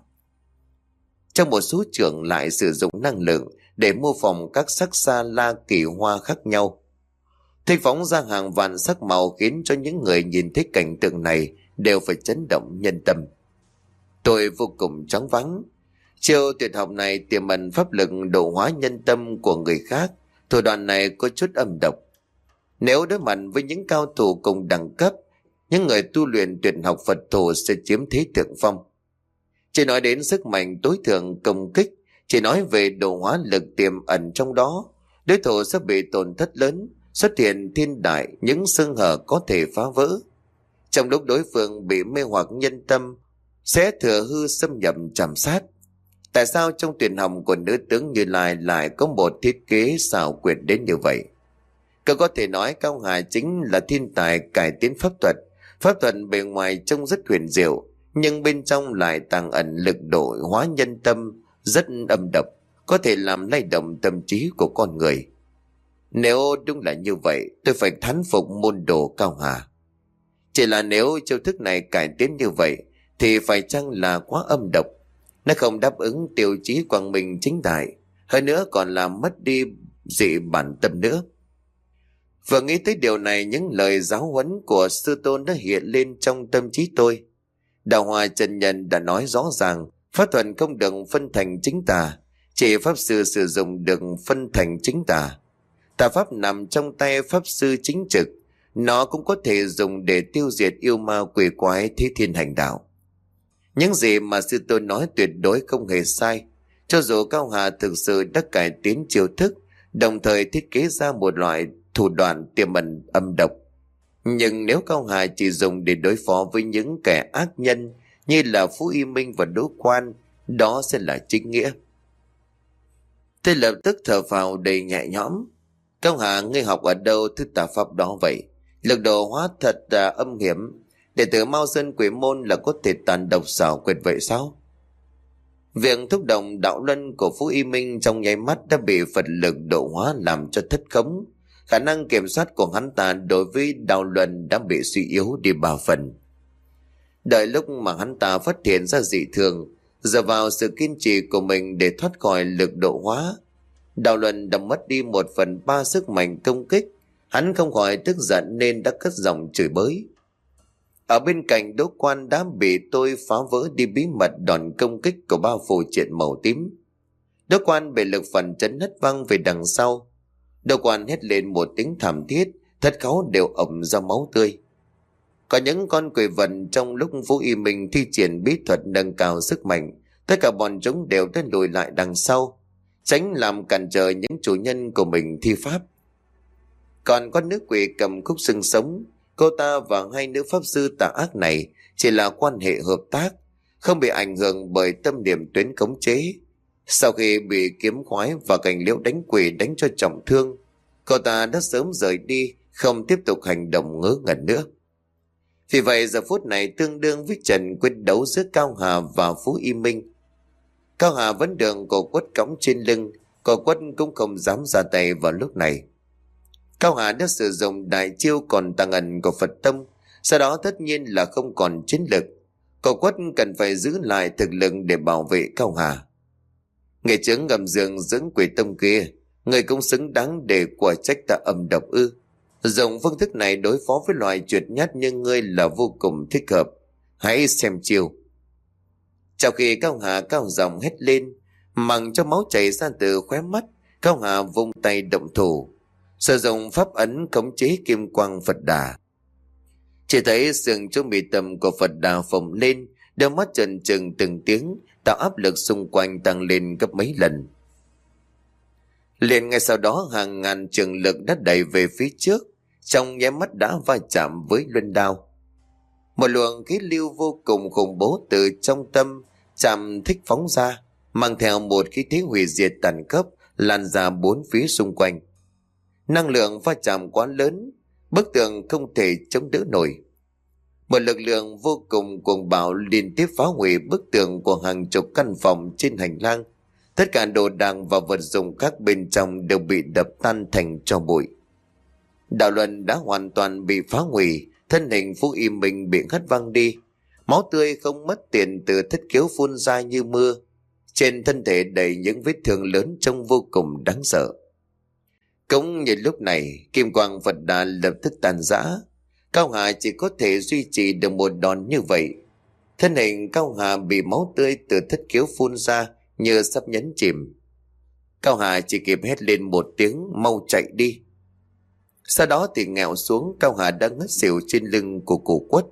Trong một số trưởng lại sử dụng năng lượng để mô phỏng các sắc sa la kỳ hoa khác nhau, thịnh phóng ra hàng vạn sắc màu, khiến cho những người nhìn thấy cảnh tượng này đều phải chấn động nhân tâm. Tôi vô cùng choáng váng. Chiêu tuyệt học này tiềm ẩn pháp lực độ hóa nhân tâm của người khác. Thủ đoạn này có chút âm độc. Nếu đối mặt với những cao thủ cùng đẳng cấp, những người tu luyện tuyệt học Phật thủ sẽ chiếm thế thượng phong. Chỉ nói đến sức mạnh tối thượng công kích, chỉ nói về độ hóa lực tiềm ẩn trong đó, đối thủ sẽ bị tổn thất lớn, xuất hiện thiên đại những sương hở có thể phá vỡ. Trong lúc đối phương bị mê hoặc nhân tâm, sẽ thừa hư xâm nhập chạm sát. Tại sao trong tuyển học của nữ tướng Như Lai lại có một thiết kế xảo quyệt đến như vậy? Cơ có thể nói Cao Hà chính là thiên tài cải tiến pháp thuật. Pháp thuật bề ngoài trông rất huyền diệu, nhưng bên trong lại tàng ẩn lực độ hóa nhân tâm rất âm độc, có thể làm lay động tâm trí của con người. Nếu đúng là như vậy, tôi phải thán phục môn đồ Cao Hà. Chỉ là nếu chiêu thức này cải tiến như vậy, thì phải chăng là quá âm độc? Nó không đáp ứng tiêu chí quang minh chính đại, hơn nữa còn làm mất đi dị bản tâm nữa. Vừa nghĩ tới điều này, những lời giáo huấn của sư tôn đã hiện lên trong tâm trí tôi. Đạo Hòa chân nhân đã nói rõ ràng, pháp thuật không được phân thành chính tà, chỉ pháp sư sử dụng được phân thành chính tà. Tà pháp nằm trong tay pháp sư chính trực, nó cũng có thể dùng để tiêu diệt yêu ma quỷ quái thế thiên hành đạo. Những gì mà sư tôn nói tuyệt đối không hề sai. Cho dù Cao Hà thực sự đã cải tiến chiêu thức, đồng thời thiết kế ra một loại thủ đoạn tiềm ẩn âm độc, nhưng nếu Cao Hà chỉ dùng để đối phó với những kẻ ác nhân như là Phú Y Minh và Đỗ Quan, đó sẽ là chính nghĩa. Tôi lập tức thở phào đầy nhẹ nhõm. Cao Hà, ngươi học ở đâu thứ tà pháp đó vậy? Lực độ hóa thật là âm hiểm. Đệ tử Mao Sơn Quỷ Môn là có thể tàn độc xảo quyệt vậy sao? Việc thúc động đạo luân của Phú Y Minh trong nháy mắt đã bị Phật lực độ hóa làm cho thất khống. Khả năng kiểm soát của hắn ta đối với đạo luân đã bị suy yếu đi ba phần. Đợi lúc mà hắn ta phát hiện ra dị thường, dựa vào sự kiên trì của mình để thoát khỏi lực độ hóa, đạo luân đã mất đi một phần ba sức mạnh công kích. Hắn không khỏi tức giận nên đã cất giọng chửi bới. Ở bên cạnh Đỗ Quan đã bị tôi phá vỡ đi bí mật đòn công kích của bao phù triện màu tím. Đỗ Quan bị lực phản chấn hất văng về đằng sau. Đỗ Quan hét lên một tiếng thảm thiết, thất khấu đều ẩm ra máu tươi. Có những con quỷ vật trong lúc Phú Y Minh thi triển bí thuật nâng cao sức mạnh, tất cả bọn chúng đều đã lùi lại đằng sau, tránh làm cản trở những chủ nhân của mình thi pháp. Còn con nữ quỷ cầm khúc xương sống, cô ta và hai nữ pháp sư tà ác này chỉ là quan hệ hợp tác, không bị ảnh hưởng bởi tâm niệm tuyến khống chế. Sau khi bị kiếm khoái và cành liễu đánh quỷ đánh cho trọng thương, cô ta đã sớm rời đi, không tiếp tục hành động ngớ ngẩn nữa. Vì vậy giờ phút này tương đương với trận quyết đấu giữa Cao Hà và Phú Y Minh. Cao Hà vẫn đường cổ quất cõng trên lưng, cổ quất cũng không dám ra tay vào lúc này. Cao Hà đã sử dụng đại chiêu còn tàng ẩn của Phật tông, sau đó tất nhiên là không còn chiến lực. Cổ quất cần phải giữ lại thực lực để bảo vệ Cao Hà. Người chứng ngầm giường dưỡng quỷ tông kia, người cũng xứng đáng để quả trách ta âm độc ư? Dùng phương thức này đối phó với loài chuột nhát như ngươi là vô cùng thích hợp. Hãy xem chiêu. Trong khi Cao Hà cao giọng hét lên, mặc cho máu chảy ra từ khóe mắt, Cao Hà vung tay động thủ, sử dụng pháp ấn khống chế kim quang Phật Đà. Chỉ thấy sừng trong mi tâm của Phật Đà phồng lên, đôi mắt trần trừng từng tiếng, tạo áp lực xung quanh tăng lên gấp mấy lần. Liền ngay sau đó hàng ngàn trường lực đã đẩy về phía trước, trong nháy mắt đã va chạm với luân đao. Một luồng khí lưu vô cùng khủng bố từ trong tâm chạm thích phóng ra, mang theo một khí thế hủy diệt tàn khốc lan ra bốn phía xung quanh. Năng lượng va chạm quá lớn, bức tường không thể chống đỡ nổi. Một lực lượng vô cùng cuồng bạo liên tiếp phá hủy bức tường của hàng chục căn phòng trên hành lang. Tất cả đồ đạc và vật dụng khác bên trong đều bị đập tan thành tro bụi. Đạo Luân đã hoàn toàn bị phá hủy, thân hình Phú Y Minh bị hất văng đi. Máu tươi không mất tiền từ thất khiếu phun ra như mưa. Trên thân thể đầy những vết thương lớn trông vô cùng đáng sợ. Cũng như lúc này, kim quang Phật Đà lập tức tàn rã. Cao Hà chỉ có thể duy trì được một đòn như vậy. Thân hình Cao Hà bị máu tươi từ thất khiếu phun ra như sắp nhấn chìm. Cao Hà chỉ kịp hét lên một tiếng mau chạy đi. Sau đó thì ngẹo xuống, Cao Hà đã ngất xỉu trên lưng của cụ Quất.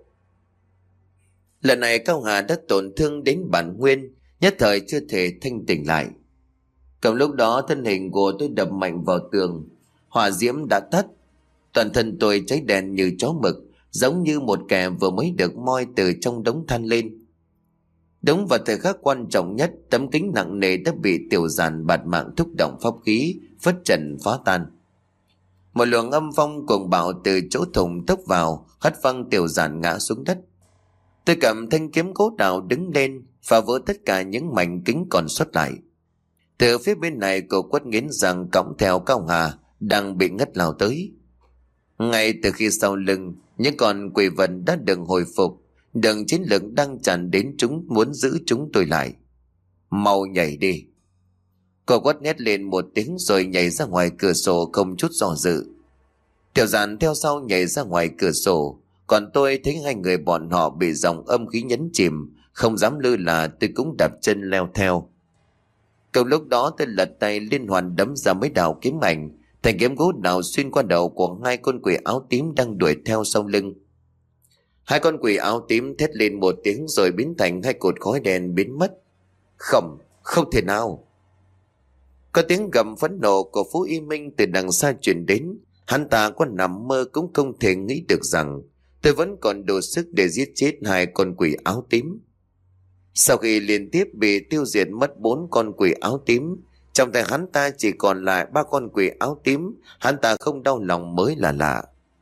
Lần này Cao Hà đã tổn thương đến bản nguyên, nhất thời chưa thể thanh tỉnh lại. Cùng lúc đó thân hình của tôi đập mạnh vào tường, hỏa diễm đã tắt. Toàn thân tôi cháy đèn như chó mực, giống như một kẻ vừa mới được moi từ trong đống than lên. Đúng vào thời khắc quan trọng nhất, tấm kính nặng nề đã bị Tiểu Giản bạt mạng thúc động pháp khí, phất trần phá tan. Một luồng âm phong cuồng bạo từ chỗ thùng tốc vào, hất văng Tiểu Giản ngã xuống đất. Tôi cầm thanh kiếm gỗ đào đứng lên, phá vỡ tất cả những mảnh kính còn sót lại. Từ phía bên này, cô Quất nghiến răng cõng theo Cao Hà đang bị ngất lao tới. Ngay từ khi sau lưng những con quỷ vật đã được hồi phục, đường chiến lực đang tràn đến, chúng muốn giữ chúng tôi lại. Mau nhảy đi. Cô Quất hét lên một tiếng rồi nhảy ra ngoài cửa sổ không chút do dự. Tiểu Giản theo sau nhảy ra ngoài cửa sổ, còn tôi thấy hai người bọn họ bị dòng âm khí nhấn chìm, không dám lơ là, tôi cũng đạp chân leo theo. Cùng lúc đó tôi lật tay liên hoàn đấm ra mấy đạo kiếm ảnh, thành kiếm gỗ đào xuyên qua đầu của hai con quỷ áo tím đang đuổi theo sau lưng. Hai con quỷ áo tím thét lên một tiếng rồi biến thành hai cột khói đen biến mất. Không, không thể nào. Có tiếng gầm phẫn nộ của Phú Y Minh từ đằng xa truyền đến. Hắn ta có nằm mơ cũng không thể nghĩ được rằng tôi vẫn còn đủ sức để giết chết hai con quỷ áo tím. Sau khi liên tiếp bị tiêu diệt mất bốn con quỷ áo tím, trong tay hắn ta chỉ còn lại ba con quỷ áo tím, hắn ta không đau lòng mới là lạ.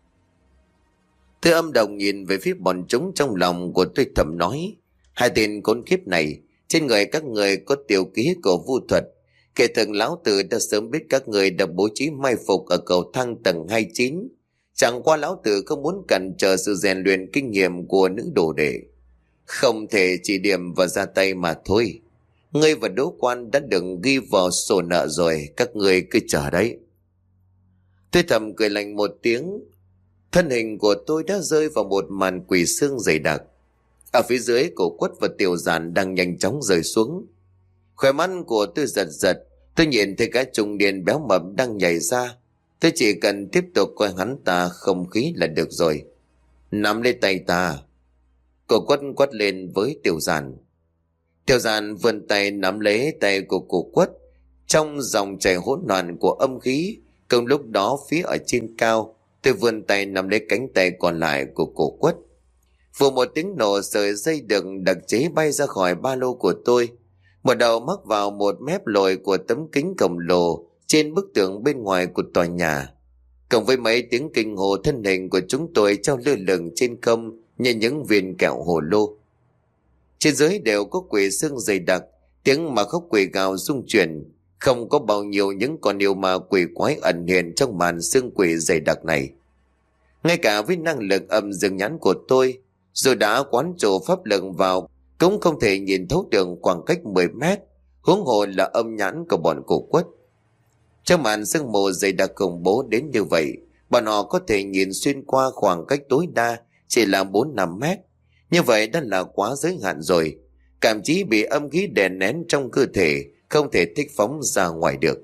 Tôi âm đồng nhìn về phía bọn chúng, trong lòng của tôi thầm nói: hai tên khốn kiếp này, trên người các người có tiểu ký của vu thuật. Kẻ thần lão tử đã sớm biết các người đã bố trí mai phục ở cầu thang tầng hai mươi chín. Chẳng qua lão tử không muốn cản trở sự rèn luyện kinh nghiệm của nữ đồ đệ, không thể chỉ điểm và ra tay mà thôi. Ngươi và Đỗ Quan đã được ghi vào sổ nợ rồi, các ngươi cứ chờ đấy. Tôi thầm cười lạnh một tiếng. Thân hình của tôi đã rơi vào một màn quỷ xương dày đặc. Ở phía dưới, cổ Quất và Tiểu Giản đang nhanh chóng rơi xuống. Khóe mắt của tôi giật giật, tôi nhìn thấy cái trùng điền béo mập đang nhảy ra. Tôi chỉ cần tiếp tục coi hắn ta không khí là được rồi. Nắm lấy tay ta. Cổ Quất quát lên với Tiểu Giản. Tiểu Giản vươn tay nắm lấy tay của cổ Quất. Trong dòng chảy hỗn loạn của âm khí, cùng lúc đó phía ở trên cao, tôi vươn tay nắm lấy cánh tay còn lại của cổ Quất. Vừa một tiếng nổ, sợi dây đựng đặc chế bay ra khỏi ba lô của tôi. Một đầu mắc vào một mép lồi của tấm kính khổng lồ trên bức tường bên ngoài của tòa nhà. Cộng với mấy tiếng kinh hồ, thân hình của chúng tôi treo lơ lửng trên không như những viên kẹo hồ lô. Trên dưới đều có quỷ xương dày đặc, tiếng mà khóc quỷ gào rung chuyển. Không có bao nhiêu những con yêu ma quỷ quái ẩn hiện trong màn xương quỷ dày đặc này. Ngay cả với năng lực âm dương nhãn của tôi, dù đã quán trổ pháp lực vào, cũng không thể nhìn thấu được khoảng cách mười mét, huống hồ là âm nhãn của bọn cổ Quất. Trong màn sương mù dày đặc khủng bố đến như vậy, bọn họ có thể nhìn xuyên qua khoảng cách tối đa chỉ là bốn năm mét. Như vậy đã là quá giới hạn rồi. Cảm chí bị âm khí đè nén trong cơ thể, không thể thích phóng ra ngoài được.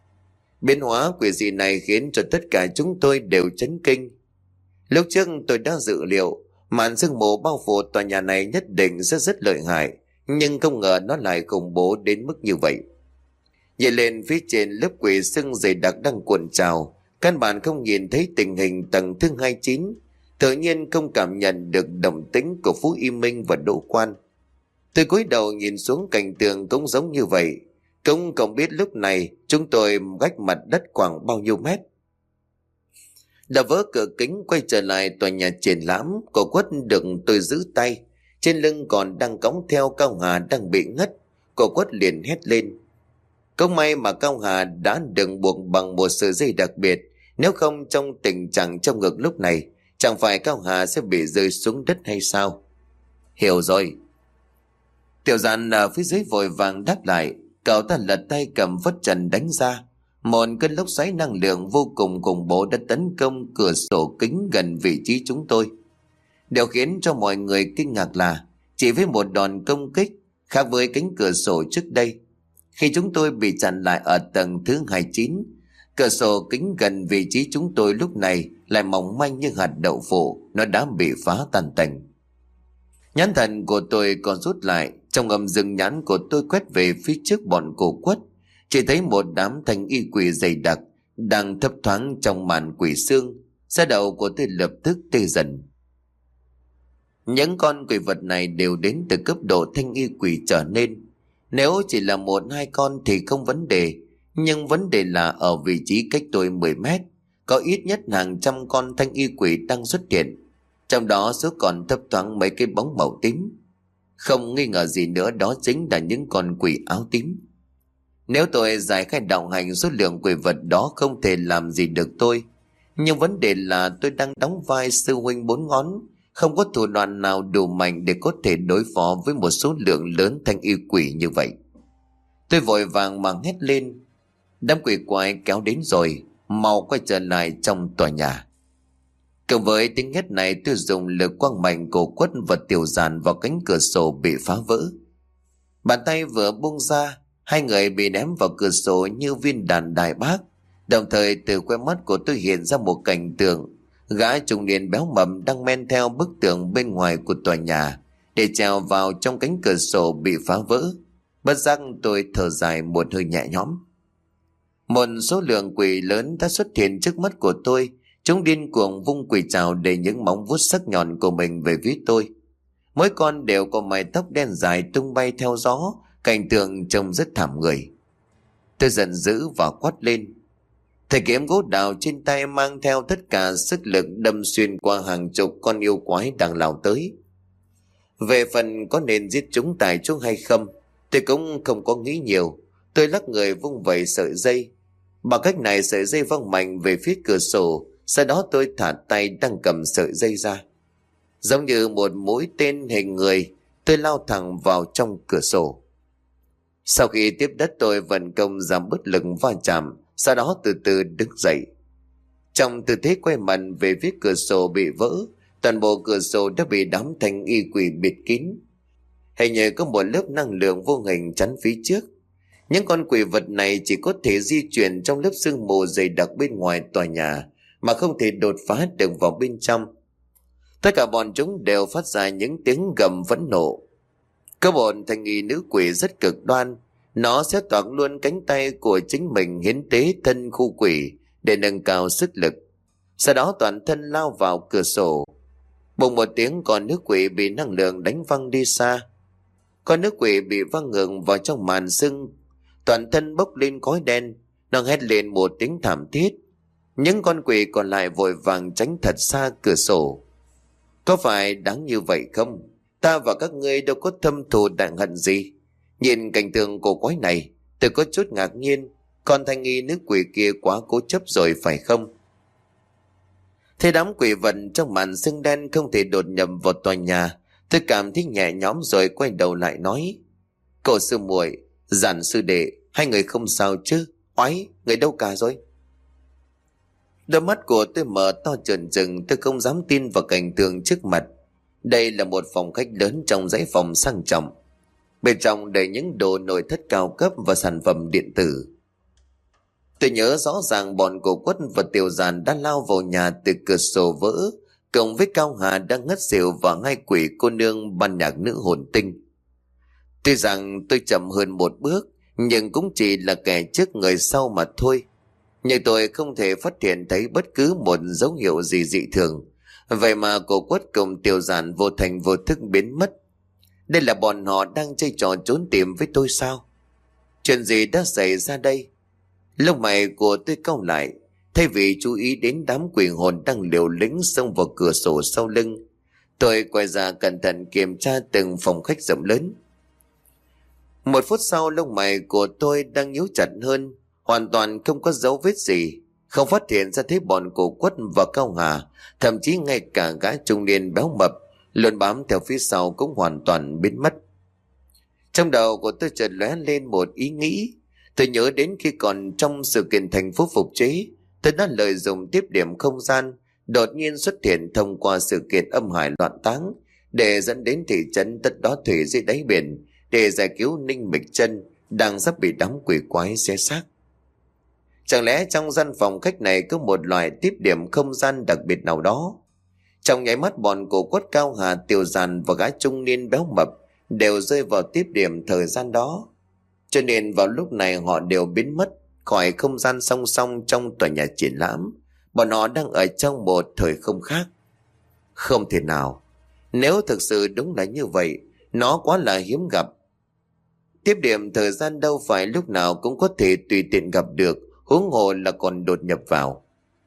Biến hóa quỷ dị này khiến cho tất cả chúng tôi đều chấn kinh. Lúc trước tôi đã dự liệu màn sương mù bao phủ tòa nhà này nhất định rất rất lợi hại, nhưng không ngờ nó lại khủng bố đến mức như vậy. Nhìn lên phía trên, lớp quỷ sương dày đặc đang cuộn trào, căn bản không nhìn thấy tình hình tầng thứ hai mươi chín, tự nhiên không cảm nhận được động tĩnh của Phú Y Minh và Đỗ Quan. Tôi cúi đầu nhìn xuống cảnh tường cũng giống như vậy, cũng không biết lúc này chúng tôi cách mặt đất khoảng bao nhiêu mét. Đập vỡ cửa kính quay trở lại tòa nhà triển lãm, cổ Quất được tôi giữ tay. Trên lưng còn đang cõng theo Cao Hà đang bị ngất. Cổ Quất liền hét lên. Không may mà Cao Hà đã được buộc bằng một sợi dây đặc biệt. Nếu không trong tình trạng trong ngực lúc này, chẳng phải Cao Hà sẽ bị rơi xuống đất hay sao? Hiểu rồi. Tiểu Giản ở phía dưới vội vàng đáp lại. Cậu ta lật tay cầm phất trần đánh ra. Một cơn lốc xoáy năng lượng vô cùng khủng bố đã tấn công cửa sổ kính gần vị trí chúng tôi. Điều khiến cho mọi người kinh ngạc là chỉ với một đòn công kích, khác với cánh cửa sổ trước đây, khi chúng tôi bị chặn lại ở tầng thứ hai mươi chín, cửa sổ kính gần vị trí chúng tôi lúc này lại mỏng manh như hạt đậu phụ, nó đã bị phá tan tành. Nhãn thần của tôi còn rút lại, trong âm rừng nhãn của tôi quét về phía trước bọn Cổ Quất, chỉ thấy một đám thanh y quỷ dày đặc đang thấp thoáng trong màn quỷ xương. Da đầu của tôi lập tức tê dần. Những con quỷ vật này đều đến từ cấp độ thanh y quỷ trở nên. Nếu chỉ là một hai con thì không vấn đề, nhưng vấn đề là ở vị trí cách tôi mười mét, có ít nhất hàng trăm con thanh y quỷ đang xuất hiện. Trong đó số còn thấp thoáng mấy cái bóng màu tím. Không nghi ngờ gì nữa, đó chính là những con quỷ áo tím. Nếu tôi giải khai đạo hành, số lượng quỷ vật đó không thể làm gì được tôi. Nhưng vấn đề là tôi đang đóng vai sư huynh bốn ngón, không có thủ đoạn nào đủ mạnh để có thể đối phó với một số lượng lớn thanh y quỷ như vậy. Tôi vội vàng mà hét lên. Đám quỷ quái kéo đến rồi, mau quay trở lại trong tòa nhà. Cộng với tiếng hét này, tôi dùng lực quăng mạnh Cổ Quất và Tiểu Giản vào cánh cửa sổ bị phá vỡ. Bàn tay vừa buông ra, hai người bị ném vào cửa sổ như viên đạn đại bác. Đồng thời từ khóe mắt của tôi hiện ra một cảnh tượng gã trung niên béo mập đang men theo bức tường bên ngoài của tòa nhà để trèo vào trong cánh cửa sổ bị phá vỡ. Bất giác tôi thở dài một hơi nhẹ nhõm. Một số lượng quỷ lớn đã xuất hiện trước mắt của tôi. Chúng điên cuồng vung quỷ trảo để những móng vuốt sắc nhọn của mình về phía tôi. Mỗi con đều có mái tóc đen dài tung bay theo gió, cảnh tượng trông rất thảm người. Tôi giận dữ và quát lên. Thanh kiếm gỗ đào trên tay mang theo tất cả sức lực đâm xuyên qua hàng chục con yêu quái đang lao tới. Về phần có nên giết chúng tại chỗ hay không, tôi cũng không có nghĩ nhiều. Tôi lắc người vung vẩy sợi dây. Bằng cách này sợi dây văng mạnh về phía cửa sổ. Sau đó tôi thả tay đang cầm sợi dây ra. Giống như một mũi tên hình người, tôi lao thẳng vào trong cửa sổ. Sau khi tiếp đất, tôi vận công giảm bớt lực va chạm, sau đó từ từ đứng dậy. Trong tư thế quay mặt về phía cửa sổ bị vỡ, toàn bộ cửa sổ đã bị đám thanh y quỷ bịt kín. Hình như có một lớp năng lượng vô hình chắn phía trước. Những con quỷ vật này chỉ có thể di chuyển trong lớp sương mù dày đặc bên ngoài tòa nhà, mà không thể đột phá được vào bên trong. Tất cả bọn chúng đều phát ra những tiếng gầm phẫn nộ. Có một thanh y nữ quỷ rất cực đoan, nó sẽ toạc luôn cánh tay của chính mình hiến tế thân khu quỷ để nâng cao sức lực. Sau đó toàn thân lao vào cửa sổ. Bùng một tiếng, con nữ quỷ bị năng lượng đánh văng đi xa. Con nữ quỷ bị văng ngược vào trong màn sương, toàn thân bốc lên khói đen, nó hét lên một tiếng thảm thiết. Những con quỷ còn lại vội vàng tránh thật xa cửa sổ. Có phải đáng như vậy không? Ta và các ngươi đâu có thâm thù đại hận gì. Nhìn cảnh tượng cổ quái này, tôi có chút ngạc nhiên. Con thanh nghi nữ quỷ kia quá cố chấp rồi phải không? Thế đám quỷ vật trong màn sương đen không thể đột nhập vào tòa nhà. Tôi cảm thấy nhẹ nhõm rồi quay đầu lại nói. Cậu sư muội, Giản sư đệ, hai người không sao chứ? Oái, người đâu cả rồi? Đôi mắt của tôi mở to trợn trừng, tôi không dám tin vào cảnh tượng trước mặt. Đây là một phòng khách lớn trong dãy phòng sang trọng. Bên trong đầy những đồ nội thất cao cấp và sản phẩm điện tử. Tôi nhớ rõ ràng bọn Cổ Quất và Tiểu Giản đã lao vào nhà từ cửa sổ vỡ, cộng với Cao Hà đang ngất xỉu và hai quỷ cô nương ban nhạc nữ hồn tinh. Tuy rằng tôi chậm hơn một bước, nhưng cũng chỉ là kẻ trước người sau mà thôi. Nhưng tôi không thể phát hiện thấy bất cứ một dấu hiệu gì dị thường. Vậy mà Cổ Quất cùng Tiểu Giản vô thành vô thức biến mất. Đây là bọn họ đang chơi trò trốn tìm với tôi sao? Chuyện gì đã xảy ra đây? Lông mày của tôi cau lại. Thay vì chú ý đến đám quỷ hồn đang liều lĩnh xông vào cửa sổ sau lưng, tôi quay ra cẩn thận kiểm tra từng phòng khách rộng lớn. Một phút sau, lông mày của tôi đang nhíu chặt hơn, hoàn toàn không có dấu vết gì, không phát hiện ra thấy bọn Cổ Quất và Cao Hà, thậm chí ngay cả gã trung niên béo mập luôn bám theo phía sau cũng hoàn toàn biến mất. Trong đầu của tôi chợt lóe lên một ý nghĩ. Tôi nhớ đến khi còn trong sự kiện thành phố phục chế, tôi đã lợi dụng tiếp điểm không gian đột nhiên xuất hiện thông qua sự kiện âm hải loạn táng để dẫn đến thị trấn Tất Đó Thủy dưới đáy biển để giải cứu Ninh Mịch Chân đang sắp bị đám quỷ quái xé xác. Chẳng lẽ trong gian phòng khách này có một loại tiếp điểm không gian đặc biệt nào đó? Trong nháy mắt, bọn Cổ Quất, Cao Hà, Tiểu Giàn và gã trung niên béo mập đều rơi vào tiếp điểm thời gian đó, cho nên vào lúc này họ đều biến mất khỏi không gian song song trong tòa nhà triển lãm. Bọn họ đang ở trong một thời không khác. Không thể nào, nếu thực sự đúng là như vậy, nó quá là hiếm gặp. Tiếp điểm thời gian đâu phải lúc nào cũng có thể tùy tiện gặp được, huống hồ là còn đột nhập vào.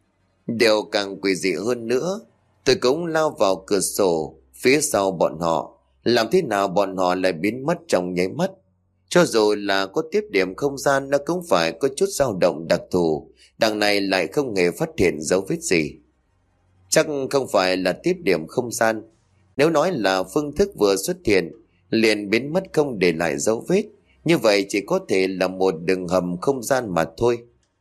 Điều càng quỷ dị hơn nữa, tôi cũng lao vào cửa sổ phía sau bọn họ. Làm thế nào bọn họ lại biến mất trong nháy mắt? Cho dù là có tiếp điểm không gian, nó cũng phải có chút dao động đặc thù. Đằng này lại không hề phát hiện dấu vết gì. Chắc không phải là tiếp điểm không gian. Nếu nói là phương thức vừa xuất hiện liền biến mất không để lại dấu vết, như vậy chỉ có thể là một đường hầm không gian mà thôi.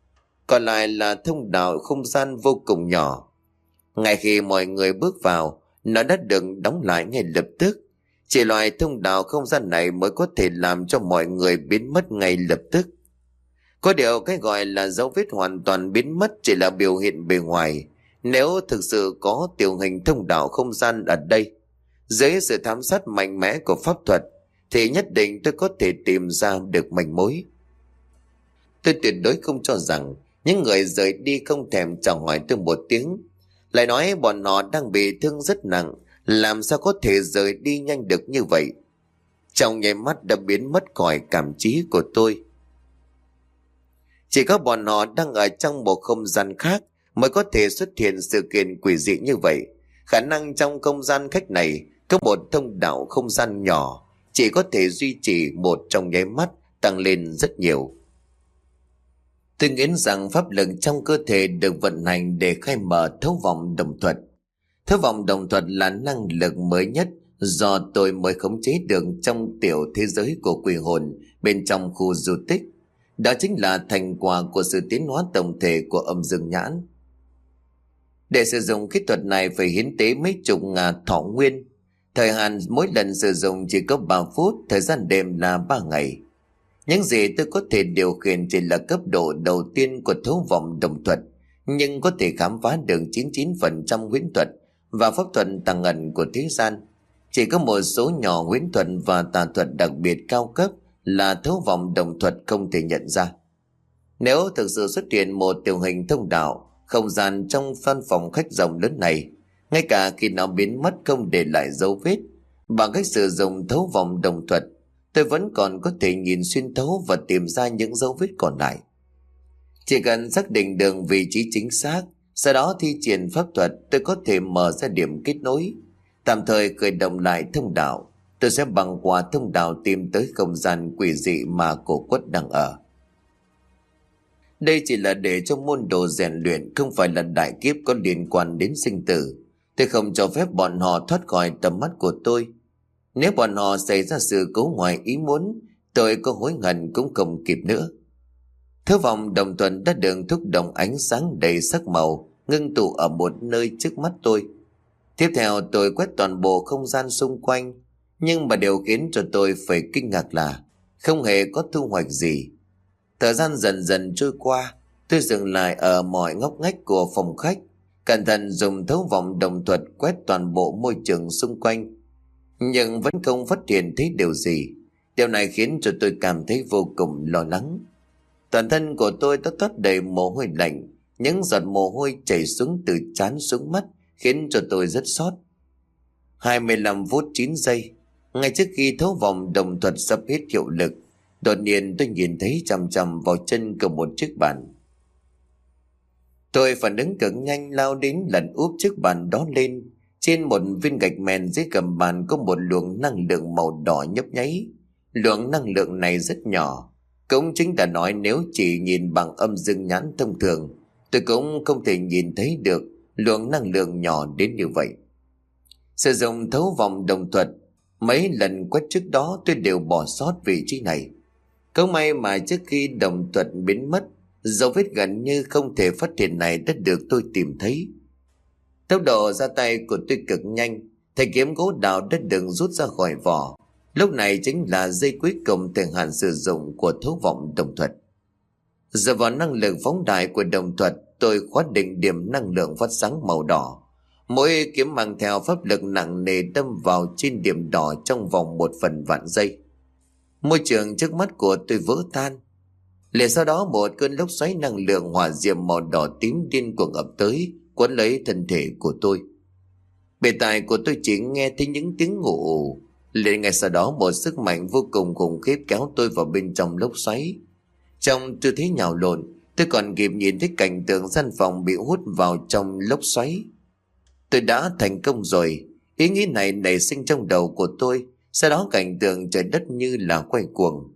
Còn lại là thông đạo không gian vô cùng nhỏ. Ngay khi mọi người bước vào, nó đã được đóng lại ngay lập tức. Chỉ loại thông đạo không gian này mới có thể làm cho mọi người biến mất ngay lập tức. Có điều cái gọi là dấu vết hoàn toàn biến mất chỉ là biểu hiện bề ngoài. Nếu thực sự có tiểu hình thông đạo không gian ở đây, dưới sự thám sát mạnh mẽ của pháp thuật, thì nhất định tôi có thể tìm ra được manh mối. Tôi tuyệt đối không cho rằng những người rời đi không thèm chào hỏi tôi một tiếng, lại nói bọn họ đang bị thương rất nặng, làm sao có thể rời đi nhanh được như vậy. Trong nháy mắt đã biến mất khỏi cảm trí của tôi. Chỉ có bọn họ đang ở trong một không gian khác mới có thể xuất hiện sự kiện quỷ dị như vậy. Khả năng trong không gian khách này có một thông đạo không gian nhỏ, chỉ có thể duy trì một trong nháy mắt, tăng lên rất nhiều. Tôi nghĩ rằng pháp lực trong cơ thể được vận hành để khai mở thấu vọng đồng thuật. Thấu vọng đồng thuật là năng lực mới nhất do tôi mới khống chế được trong tiểu thế giới của quỷ hồn bên trong khu du tích. Đó chính là thành quả của sự tiến hóa tổng thể của âm dương nhãn. Để sử dụng kỹ thuật này phải hiến tế mấy chục ngàn thọ nguyên. Thời hạn mỗi lần sử dụng chỉ có ba phút, thời gian đêm là ba ngày. Những gì tôi có thể điều khiển chỉ là cấp độ đầu tiên của thấu vọng đồng thuật, nhưng có thể khám phá được chín mươi chín phần trăm huyễn thuật và pháp thuật tàng ẩn của thế gian. Chỉ có một số nhỏ huyễn thuật và tà thuật đặc biệt cao cấp là thấu vọng đồng thuật không thể nhận ra. Nếu thực sự xuất hiện một tiểu hình thông đạo không gian trong văn phòng khách rộng lớn này, ngay cả khi nó biến mất không để lại dấu vết, bằng cách sử dụng thấu vọng đồng thuật, tôi vẫn còn có thể nhìn xuyên thấu và tìm ra những dấu vết còn lại. Chỉ cần xác định được vị trí chính xác, sau đó thi triển pháp thuật, tôi có thể mở ra điểm kết nối, tạm thời khởi động lại thông đạo. Tôi sẽ bằng qua thông đạo tìm tới không gian quỷ dị mà Cổ Quất đang ở. Đây chỉ là để cho môn đồ rèn luyện, không phải là đại kiếp có liên quan đến sinh tử. Tôi không cho phép bọn họ thoát khỏi tầm mắt của tôi. Nếu bọn họ xảy ra sự cố ngoài ý muốn, tôi có hối hận cũng không kịp nữa. Thấu vọng đồng thuận đã được thúc động ánh sáng đầy sắc màu ngưng tụ ở một nơi trước mắt tôi. Tiếp theo tôi quét toàn bộ không gian xung quanh, nhưng mà điều khiến cho tôi phải kinh ngạc là không hề có thu hoạch gì. Thời gian dần dần trôi qua, tôi dừng lại ở mọi ngóc ngách của phòng khách, cẩn thận dùng thấu vọng đồng thuật quét toàn bộ môi trường xung quanh, nhưng vẫn không phát hiện thấy điều gì. Điều này khiến cho tôi cảm thấy vô cùng lo lắng. Toàn thân của tôi đã toát đầy mồ hôi lạnh, những giọt mồ hôi chảy xuống từ trán xuống mắt khiến cho tôi rất sốt. hai mươi lăm phút chín giây, ngay trước khi thấu vọng đồng thuật sắp hết hiệu lực, đột nhiên tôi nhìn thấy chằm chằm vào chân của một chiếc bàn. Tôi phản ứng cực nhanh, lao đến lật úp chiếc bàn đó lên. Trên một viên gạch mèn dưới gầm bàn có một luồng năng lượng màu đỏ nhấp nháy. Luồng năng lượng này rất nhỏ, cũng chính đã nói nếu chỉ nhìn bằng âm dương nhãn thông thường, tôi cũng không thể nhìn thấy được luồng năng lượng nhỏ đến như vậy. Sử dụng thấu vòng đồng thuật, mấy lần quét trước đó tôi đều bỏ sót vị trí này. Không may mà trước khi đồng thuật biến mất, dấu vết gần như không thể phát hiện này đã được tôi tìm thấy. Tốc độ ra tay của tôi cực nhanh, thanh kiếm gỗ đào đã được rút ra khỏi vỏ. Lúc này chính là giây cuối cùng thời hạn sử dụng của thấu vọng đồng thuật. Dựa vào năng lượng phóng đại của đồng thuật, tôi khóa định điểm năng lượng phát sáng màu đỏ. Mỗi kiếm mang theo pháp lực nặng nề đâm vào trên điểm đỏ trong vòng một phần vạn giây. Môi trường trước mắt của tôi vỡ tan. Liền sau đó một cơn lốc xoáy năng lượng hỏa diệm màu đỏ tím điên cuồng ập tới, quấn lấy thân thể của tôi. Bề tài của tôi chỉ nghe thấy những tiếng ngủ ủ. Liền ngay sau đó một sức mạnh vô cùng khủng khiếp kéo tôi vào bên trong lốc xoáy. Trong tư thế nhào lộn, tôi còn kịp nhìn thấy cảnh tượng gian phòng bị hút vào trong lốc xoáy. Tôi đã thành công rồi. Ý nghĩ này nảy sinh trong đầu của tôi. Sau đó cảnh tượng trời đất như là quay cuồng.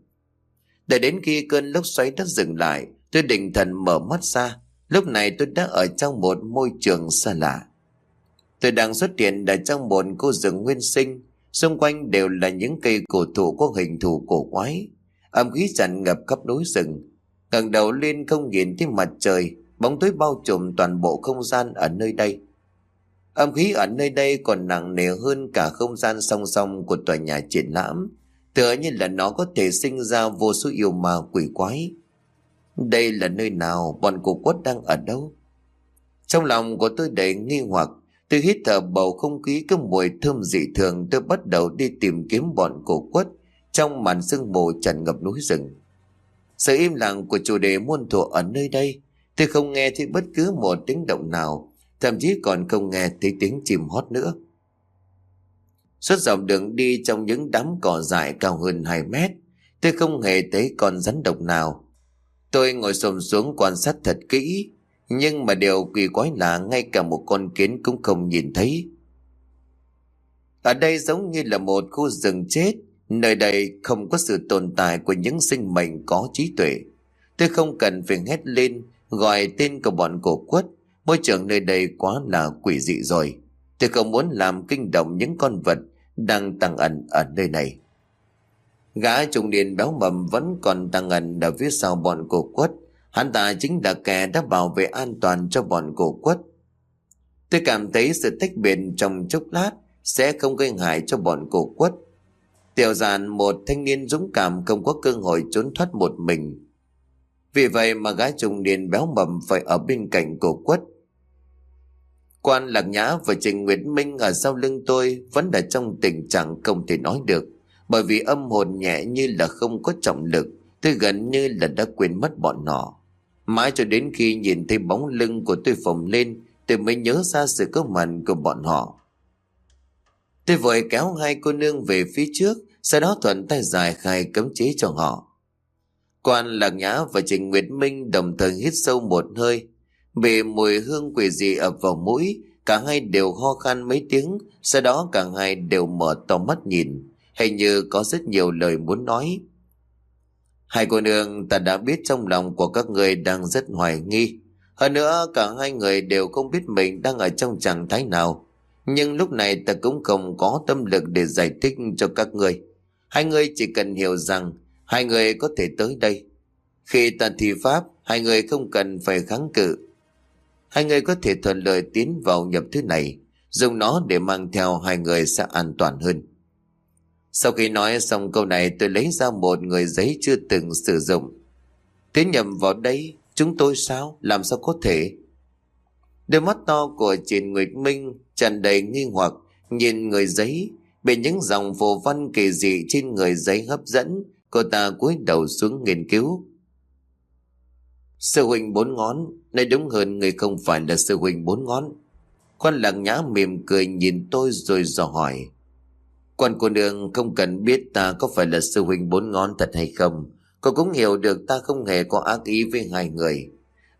Để đến khi cơn lốc xoáy đã dừng lại, tôi định thần mở mắt ra. Lúc này tôi đã ở trong một môi trường xa lạ. Tôi đang xuất hiện ở trong một khu rừng nguyên sinh. Xung quanh đều là những cây cổ thụ có hình thù cổ quái. Âm khí tràn ngập khắp núi rừng. Ngẩng đầu lên không nhìn thấy mặt trời, bóng tối bao trùm toàn bộ không gian ở nơi đây. Âm khí ở nơi đây còn nặng nề hơn cả không gian song song của tòa nhà triển lãm, tựa như là nó có thể sinh ra vô số yêu ma quỷ quái. Đây là nơi nào? Bọn cổ quất đang ở đâu? Trong lòng của tôi đầy nghi hoặc. Tôi hít thở bầu không khí có mùi thơm dị thường. Tôi bắt đầu đi tìm kiếm bọn cổ quất trong màn sương mù tràn ngập núi rừng. Sự im lặng của chủ đề muôn thuở ở nơi đây, tôi không nghe thấy bất cứ một tiếng động nào, thậm chí còn không nghe thấy tiếng chim hót nữa. Suốt dọc đường đi trong những đám cỏ dại cao hơn hai mét, tôi không hề thấy con rắn độc nào. Tôi ngồi xổm xuống quan sát thật kỹ, nhưng mà điều kỳ quái là ngay cả một con kiến cũng không nhìn thấy. Ở đây giống như là một khu rừng chết, nơi đây không có sự tồn tại của những sinh mệnh có trí tuệ. Tôi không cần phải hét lên gọi tên của bọn cổ quất, môi trường nơi đây quá là quỷ dị rồi. Tôi không muốn làm kinh động những con vật đang tàng ẩn ở nơi này. Gã trung niên béo mập vẫn còn tàng ẩn ở phía sau bọn cổ quất. Hắn ta chính là kẻ đã bảo vệ an toàn cho bọn cổ quất. Tôi cảm thấy sự tách biệt trong chốc lát sẽ không gây hại cho bọn cổ quất. Tiểu Giản, một thanh niên dũng cảm, không có cơ hội trốn thoát một mình. Vì vậy mà gã trung niên béo mập phải ở bên cạnh cổ quất. Quan Lạc Nhã và Trình Nguyệt Minh ở sau lưng tôi vẫn ở trong tình trạng không thể nói được, bởi vì âm hồn nhẹ như là không có trọng lực. Tôi gần như là đã quên mất bọn họ. Mãi cho đến khi nhìn thấy bóng lưng của tôi phồng lên, tôi mới nhớ ra sự có mặt của bọn họ. Tôi vội kéo hai cô nương về phía trước, sau đó thuận tay giải khai cấm chế cho họ. Quan Lạc Nhã và Trình Nguyệt Minh đồng thời hít sâu một hơi. Bị mùi hương quỷ dị ập vào mũi, cả hai đều ho khan mấy tiếng, sau đó cả hai đều mở to mắt nhìn, hình như có rất nhiều lời muốn nói. Hai cô nương, ta đã biết trong lòng của các người đang rất hoài nghi. Hơn nữa cả hai người đều không biết mình đang ở trong trạng thái nào. Nhưng lúc này ta cũng không có tâm lực để giải thích cho các người. Hai người chỉ cần hiểu rằng hai người có thể tới đây. Khi ta thi pháp, hai người không cần phải kháng cự. Hai người có thể thuận lợi tiến vào nhập thứ này, dùng nó để mang theo, hai người sẽ an toàn hơn. Sau khi nói xong câu này, tôi lấy ra một người giấy chưa từng sử dụng. Tiến nhầm vào đây, chúng tôi sao? Làm sao có thể? Đôi mắt to của Trình Nguyệt Minh tràn đầy nghi hoặc nhìn người giấy. Bị những dòng phù văn kỳ dị trên người giấy hấp dẫn, cô ta cúi đầu xuống nghiên cứu. Sư huynh bốn ngón, nói đúng hơn người không phải là sư huynh bốn ngón. Quan Lạc Nhã mỉm cười nhìn tôi rồi dò hỏi. Quan cô nương không cần biết ta có phải là sư huynh bốn ngón thật hay không. Cô cũng hiểu được ta không hề có ác ý với hai người.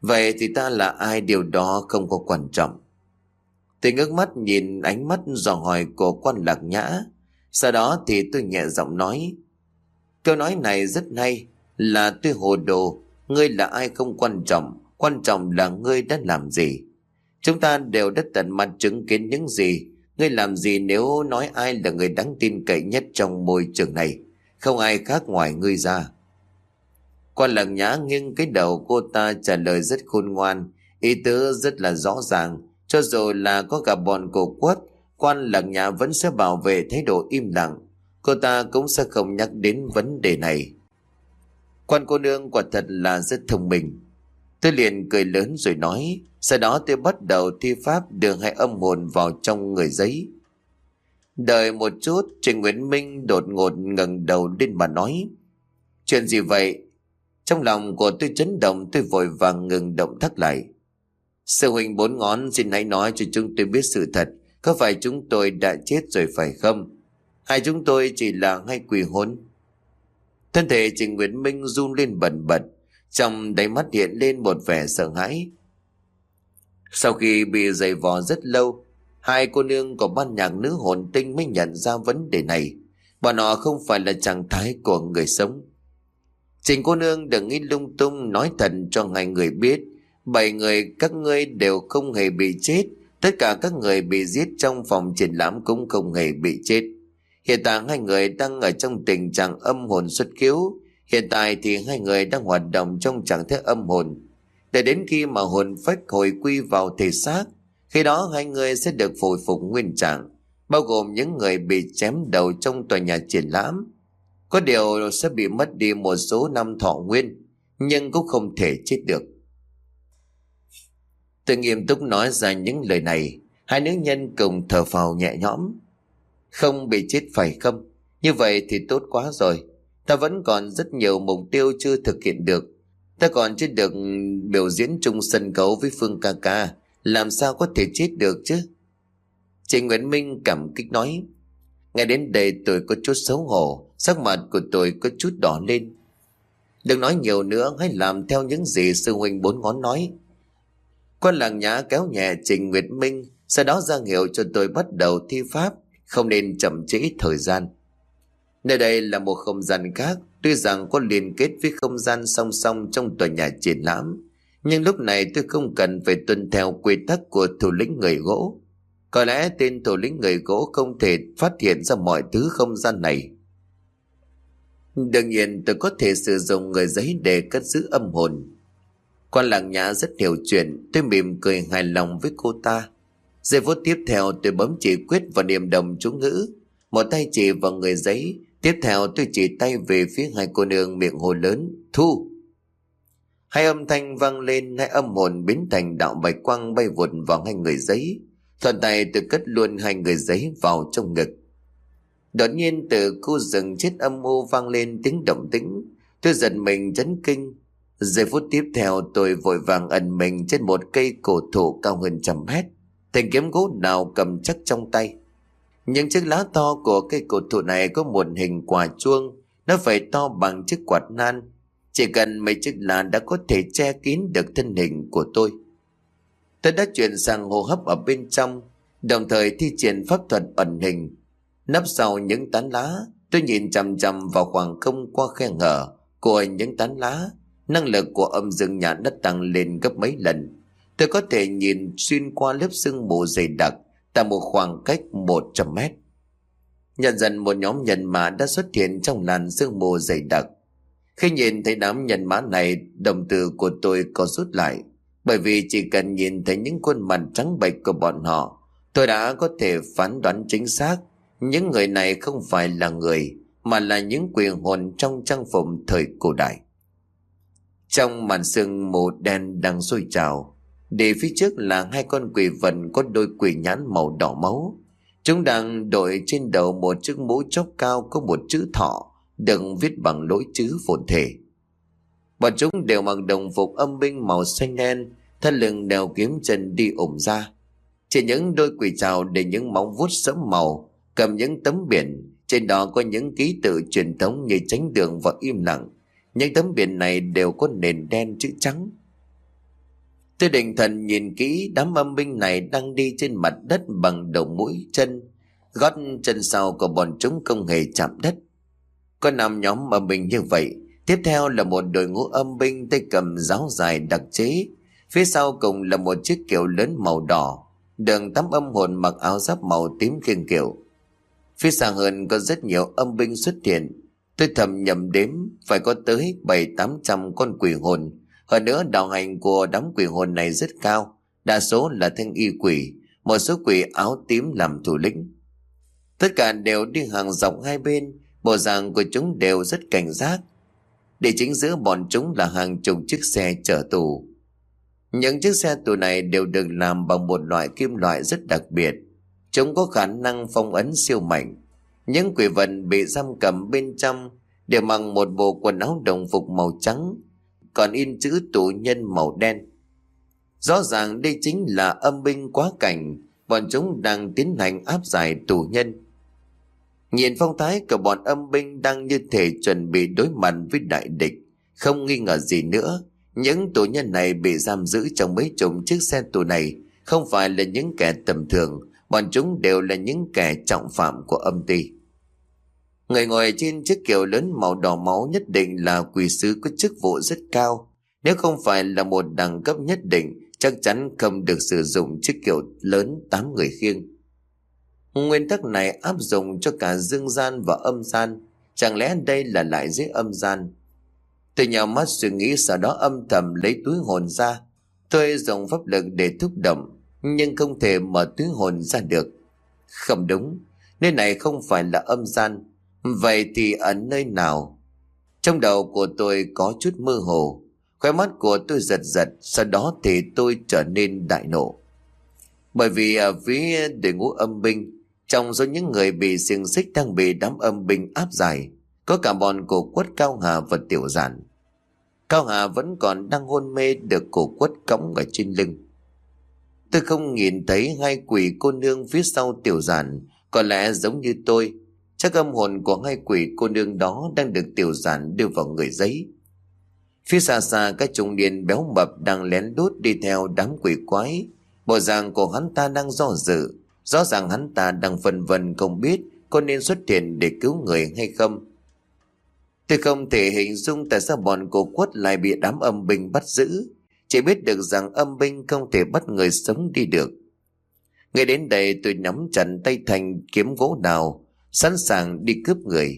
Vậy thì ta là ai điều đó không có quan trọng. Tôi ngước mắt nhìn ánh mắt dò hỏi của quan Lạc Nhã. Sau đó thì tôi nhẹ giọng nói: câu nói này rất hay, là tôi hồ đồ. Ngươi là ai không quan trọng, quan trọng là ngươi đã làm gì. Chúng ta đều đã tận mắt chứng kiến những gì ngươi làm gì. Nếu nói ai là người đáng tin cậy nhất trong môi trường này, không ai khác ngoài ngươi ra. Quan Lạc Nhã nghiêng cái đầu, cô ta trả lời rất khôn ngoan, ý tứ rất là rõ ràng. Cho dù là có cả bọn cổ quất, quan Lạc Nhã vẫn sẽ bảo vệ thái độ im lặng. Cô ta cũng sẽ không nhắc đến vấn đề này. Quan cô nương quả thật là rất thông minh. Tôi liền cười lớn rồi nói. Sau đó tôi bắt đầu thi pháp đưa hai âm hồn vào trong người giấy. Đợi một chút, Trình Nguyễn Minh đột ngột ngẩng đầu lên mà nói: chuyện gì vậy? Trong lòng của tôi chấn động, tôi vội vàng ngừng động tác lại. Sư huynh Bốn Ngón, xin hãy nói cho chúng tôi biết sự thật. Có phải chúng tôi đã chết rồi phải không? Hay chúng tôi chỉ là hai quỷ hồn? Thân thể Trình Nguyễn Minh run lên bần bật, trong đáy mắt hiện lên một vẻ sợ hãi. Sau khi bị giày vò rất lâu, hai cô nương của ban nhạc nữ hồn tinh mới nhận ra vấn đề này. Bọn họ không phải là trạng thái của người sống. Trình cô nương đừng nghĩ lung tung, nói thật cho hai người biết. Bảy người các ngươi đều không hề bị chết. Tất cả các người bị giết trong phòng triển lãm cũng không hề bị chết. Hiện tại hai người đang ở trong tình trạng âm hồn xuất khiếu. Hiện tại thì hai người đang hoạt động trong trạng thái âm hồn. Để đến khi mà hồn phách hồi quy vào thể xác, khi đó hai người sẽ được hồi phục nguyên trạng, bao gồm những người bị chém đầu trong tòa nhà triển lãm. Có điều sẽ bị mất đi một số năm thọ nguyên, nhưng cũng không thể chết được. Tôi nghiêm túc nói ra những lời này. Hai nữ nhân cùng thở phào nhẹ nhõm. Không bị chết phải không? Như vậy thì tốt quá rồi. Ta vẫn còn rất nhiều mục tiêu chưa thực hiện được. Ta còn chưa được biểu diễn chung sân khấu với Phương ca ca, làm sao có thể chết được chứ? Trình Nguyễn Minh cảm kích nói. Ngay đến đây tôi có chút xấu hổ, sắc mặt của tôi có chút đỏ lên. Đừng nói nhiều nữa, hãy làm theo những gì sư huynh Bốn Ngón nói. Quan Lạc Nhã kéo nhẹ Trình Nguyệt Minh, sau đó ra hiệu cho tôi bắt đầu thi pháp, không nên chậm trễ thời gian. Nơi đây là một không gian khác, tuy rằng có liên kết với không gian song song trong tòa nhà triển lãm, nhưng lúc này tôi không cần phải tuân theo quy tắc của thủ lĩnh người gỗ. Có lẽ tên thủ lĩnh người gỗ không thể phát hiện ra mọi thứ không gian này. Đương nhiên tôi có thể sử dụng người giấy để cất giữ âm hồn. Quan Lạc Nhã rất hiểu chuyện, tôi mỉm cười hài lòng với cô ta. Giây phút tiếp theo tôi bấm chỉ quyết và niệm đồng chú ngữ. Một tay chỉ vào người giấy, tiếp theo tôi chỉ tay về phía hai cô nương, miệng hồ lớn: thu. Hai âm thanh vang lên, hai âm hồn biến thành đạo bạch quang bay vụt vào hai người giấy. Thuận tay tôi cất luôn hai người giấy vào trong ngực. Đột nhiên từ khu rừng chết âm u vang lên tiếng động tĩnh. Tôi giật mình chấn kinh. Giây phút tiếp theo tôi vội vàng ẩn mình trên một cây cổ thụ cao hơn trăm mét. Thanh kiếm gỗ nào cầm chắc trong tay. Những chiếc lá to của cây cổ thụ này có một hình quả chuông, nó phải to bằng chiếc quạt nan. Chỉ cần mấy chiếc lá đã có thể che kín được thân hình của tôi. Tôi đã chuyển sang hô hấp ở bên trong, đồng thời thi triển pháp thuật ẩn hình. Nấp sau những tán lá, tôi nhìn chằm chằm vào khoảng không qua khe hở của những tán lá. Năng lực của âm dương nhãn đã tăng lên gấp mấy lần. Tôi có thể nhìn xuyên qua lớp sương mù dày đặc tại một khoảng cách một trăm mét. Nhận dần một nhóm nhân mã đã xuất hiện trong làn sương mù dày đặc. Khi nhìn thấy đám nhân mã này, đồng tử của tôi có rút lại, bởi vì chỉ cần nhìn thấy những khuôn mặt trắng bệch của bọn họ, tôi đã có thể phán đoán chính xác những người này không phải là người, mà là những quỷ hồn trong trang phục thời cổ đại. Trong màn sương mù đen đang sôi trào, để phía trước là hai con quỷ vật có đôi quỷ nhãn màu đỏ máu. Chúng đang đội trên đầu một chiếc mũ chóp cao có một chữ thọ được viết bằng lỗi chữ phồn thể. Bọn chúng đều mặc đồng phục âm binh màu xanh đen, thân lưng đeo kiếm chân đi ủng ra. Trên những đôi quỷ trào để những móng vuốt sẫm màu, cầm những tấm biển, trên đó có những ký tự truyền thống như tránh đường và im lặng. Những tấm biển này đều có nền đen chữ trắng. Tôi định thần nhìn kỹ, đám âm binh này đang đi trên mặt đất bằng đầu mũi chân, gót chân sau của bọn chúng không hề chạm đất. Có năm nhóm âm binh như vậy, tiếp theo là một đội ngũ âm binh tay cầm giáo dài đặc chế, phía sau cùng là một chiếc kiệu lớn màu đỏ, đường tám âm hồn mặc áo giáp màu tím khiêng kiệu. Phía xa hơn có rất nhiều âm binh xuất hiện. Tôi thầm nhầm đếm phải có tới bảy tám trăm con quỷ hồn. Hơn nữa đạo hành của đám quỷ hồn này rất cao, đa số là thanh y quỷ, một số quỷ áo tím làm thủ lĩnh. Tất cả đều đi hàng dọc hai bên, bộ dạng của chúng đều rất cảnh giác. Để chính giữa bọn chúng là hàng chục chiếc xe chở tù. Những chiếc xe tù này đều được làm bằng một loại kim loại rất đặc biệt. Chúng có khả năng phong ấn siêu mạnh. Những quỷ vật bị giam cầm bên trong đều mặc một bộ quần áo đồng phục màu trắng, còn in chữ tù nhân màu đen. Rõ ràng đây chính là âm binh quá cảnh, bọn chúng đang tiến hành áp giải tù nhân. Nhìn phong thái của bọn âm binh đang như thể chuẩn bị đối mặt với đại địch, không nghi ngờ gì nữa, những tù nhân này bị giam giữ trong mấy chục chiếc xe tù này không phải là những kẻ tầm thường, bọn chúng đều là những kẻ trọng phạm của âm ty. Người ngồi trên chiếc kiệu lớn màu đỏ máu nhất định là quỷ sứ có chức vụ rất cao. Nếu không phải là một đẳng cấp nhất định, chắc chắn không được sử dụng chiếc kiệu lớn tám người khiêng. Nguyên tắc này áp dụng cho cả dương gian và âm gian. Chẳng lẽ đây là lại dưới âm gian? Tôi nhào mắt suy nghĩ, sau đó âm thầm lấy túi hồn ra. Tôi dùng pháp lực để thúc động, nhưng không thể mở túi hồn ra được. Không đúng, nơi này không phải là âm gian. Vậy thì ở nơi nào? Trong đầu của tôi có chút mơ hồ, khóe mắt của tôi giật giật, sau đó thì tôi trở nên đại nộ. Bởi vì ở phía đội ngũ âm binh, trong số những người bị xiềng xích đang bị đám âm binh áp giải, có cả bọn cổ quất Cao Hà và Tiểu Giản. Cao Hà vẫn còn đang hôn mê, được cổ quất cõng ở trên lưng. Tôi không nhìn thấy hai quỷ cô nương phía sau Tiểu Giản, có lẽ giống như tôi, chắc âm hồn của hai quỷ cô nương đó đang được Tiểu Giản đưa vào người giấy. Phía xa xa, các trung niên béo mập đang lén lút đi theo đám quỷ quái. Bộ dạng của hắn ta đang do dự, rõ ràng hắn ta đang phân vân không biết có nên xuất hiện để cứu người hay không. Tôi không thể hình dung tại sao bọn cổ quất lại bị đám âm binh bắt giữ, chỉ biết được rằng âm binh không thể bắt người sống đi được. Ngay đến đây tôi nắm chặt tay thành kiếm gỗ đào, sẵn sàng đi cướp người.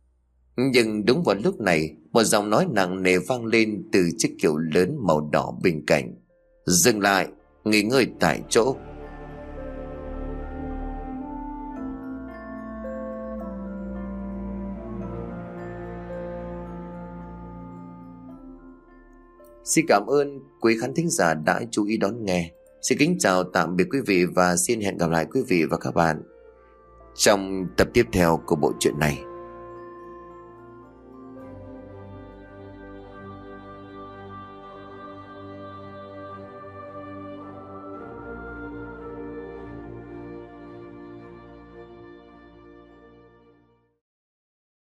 Nhưng đúng vào lúc này, một giọng nói nặng nề vang lên từ chiếc kiệu lớn màu đỏ bên cạnh. Dừng lại, nghỉ ngơi tại chỗ. Xin cảm ơn quý khán thính giả đã chú ý đón nghe. Xin kính chào tạm biệt quý vị và xin hẹn gặp lại quý vị và các bạn trong tập tiếp theo của bộ truyện này.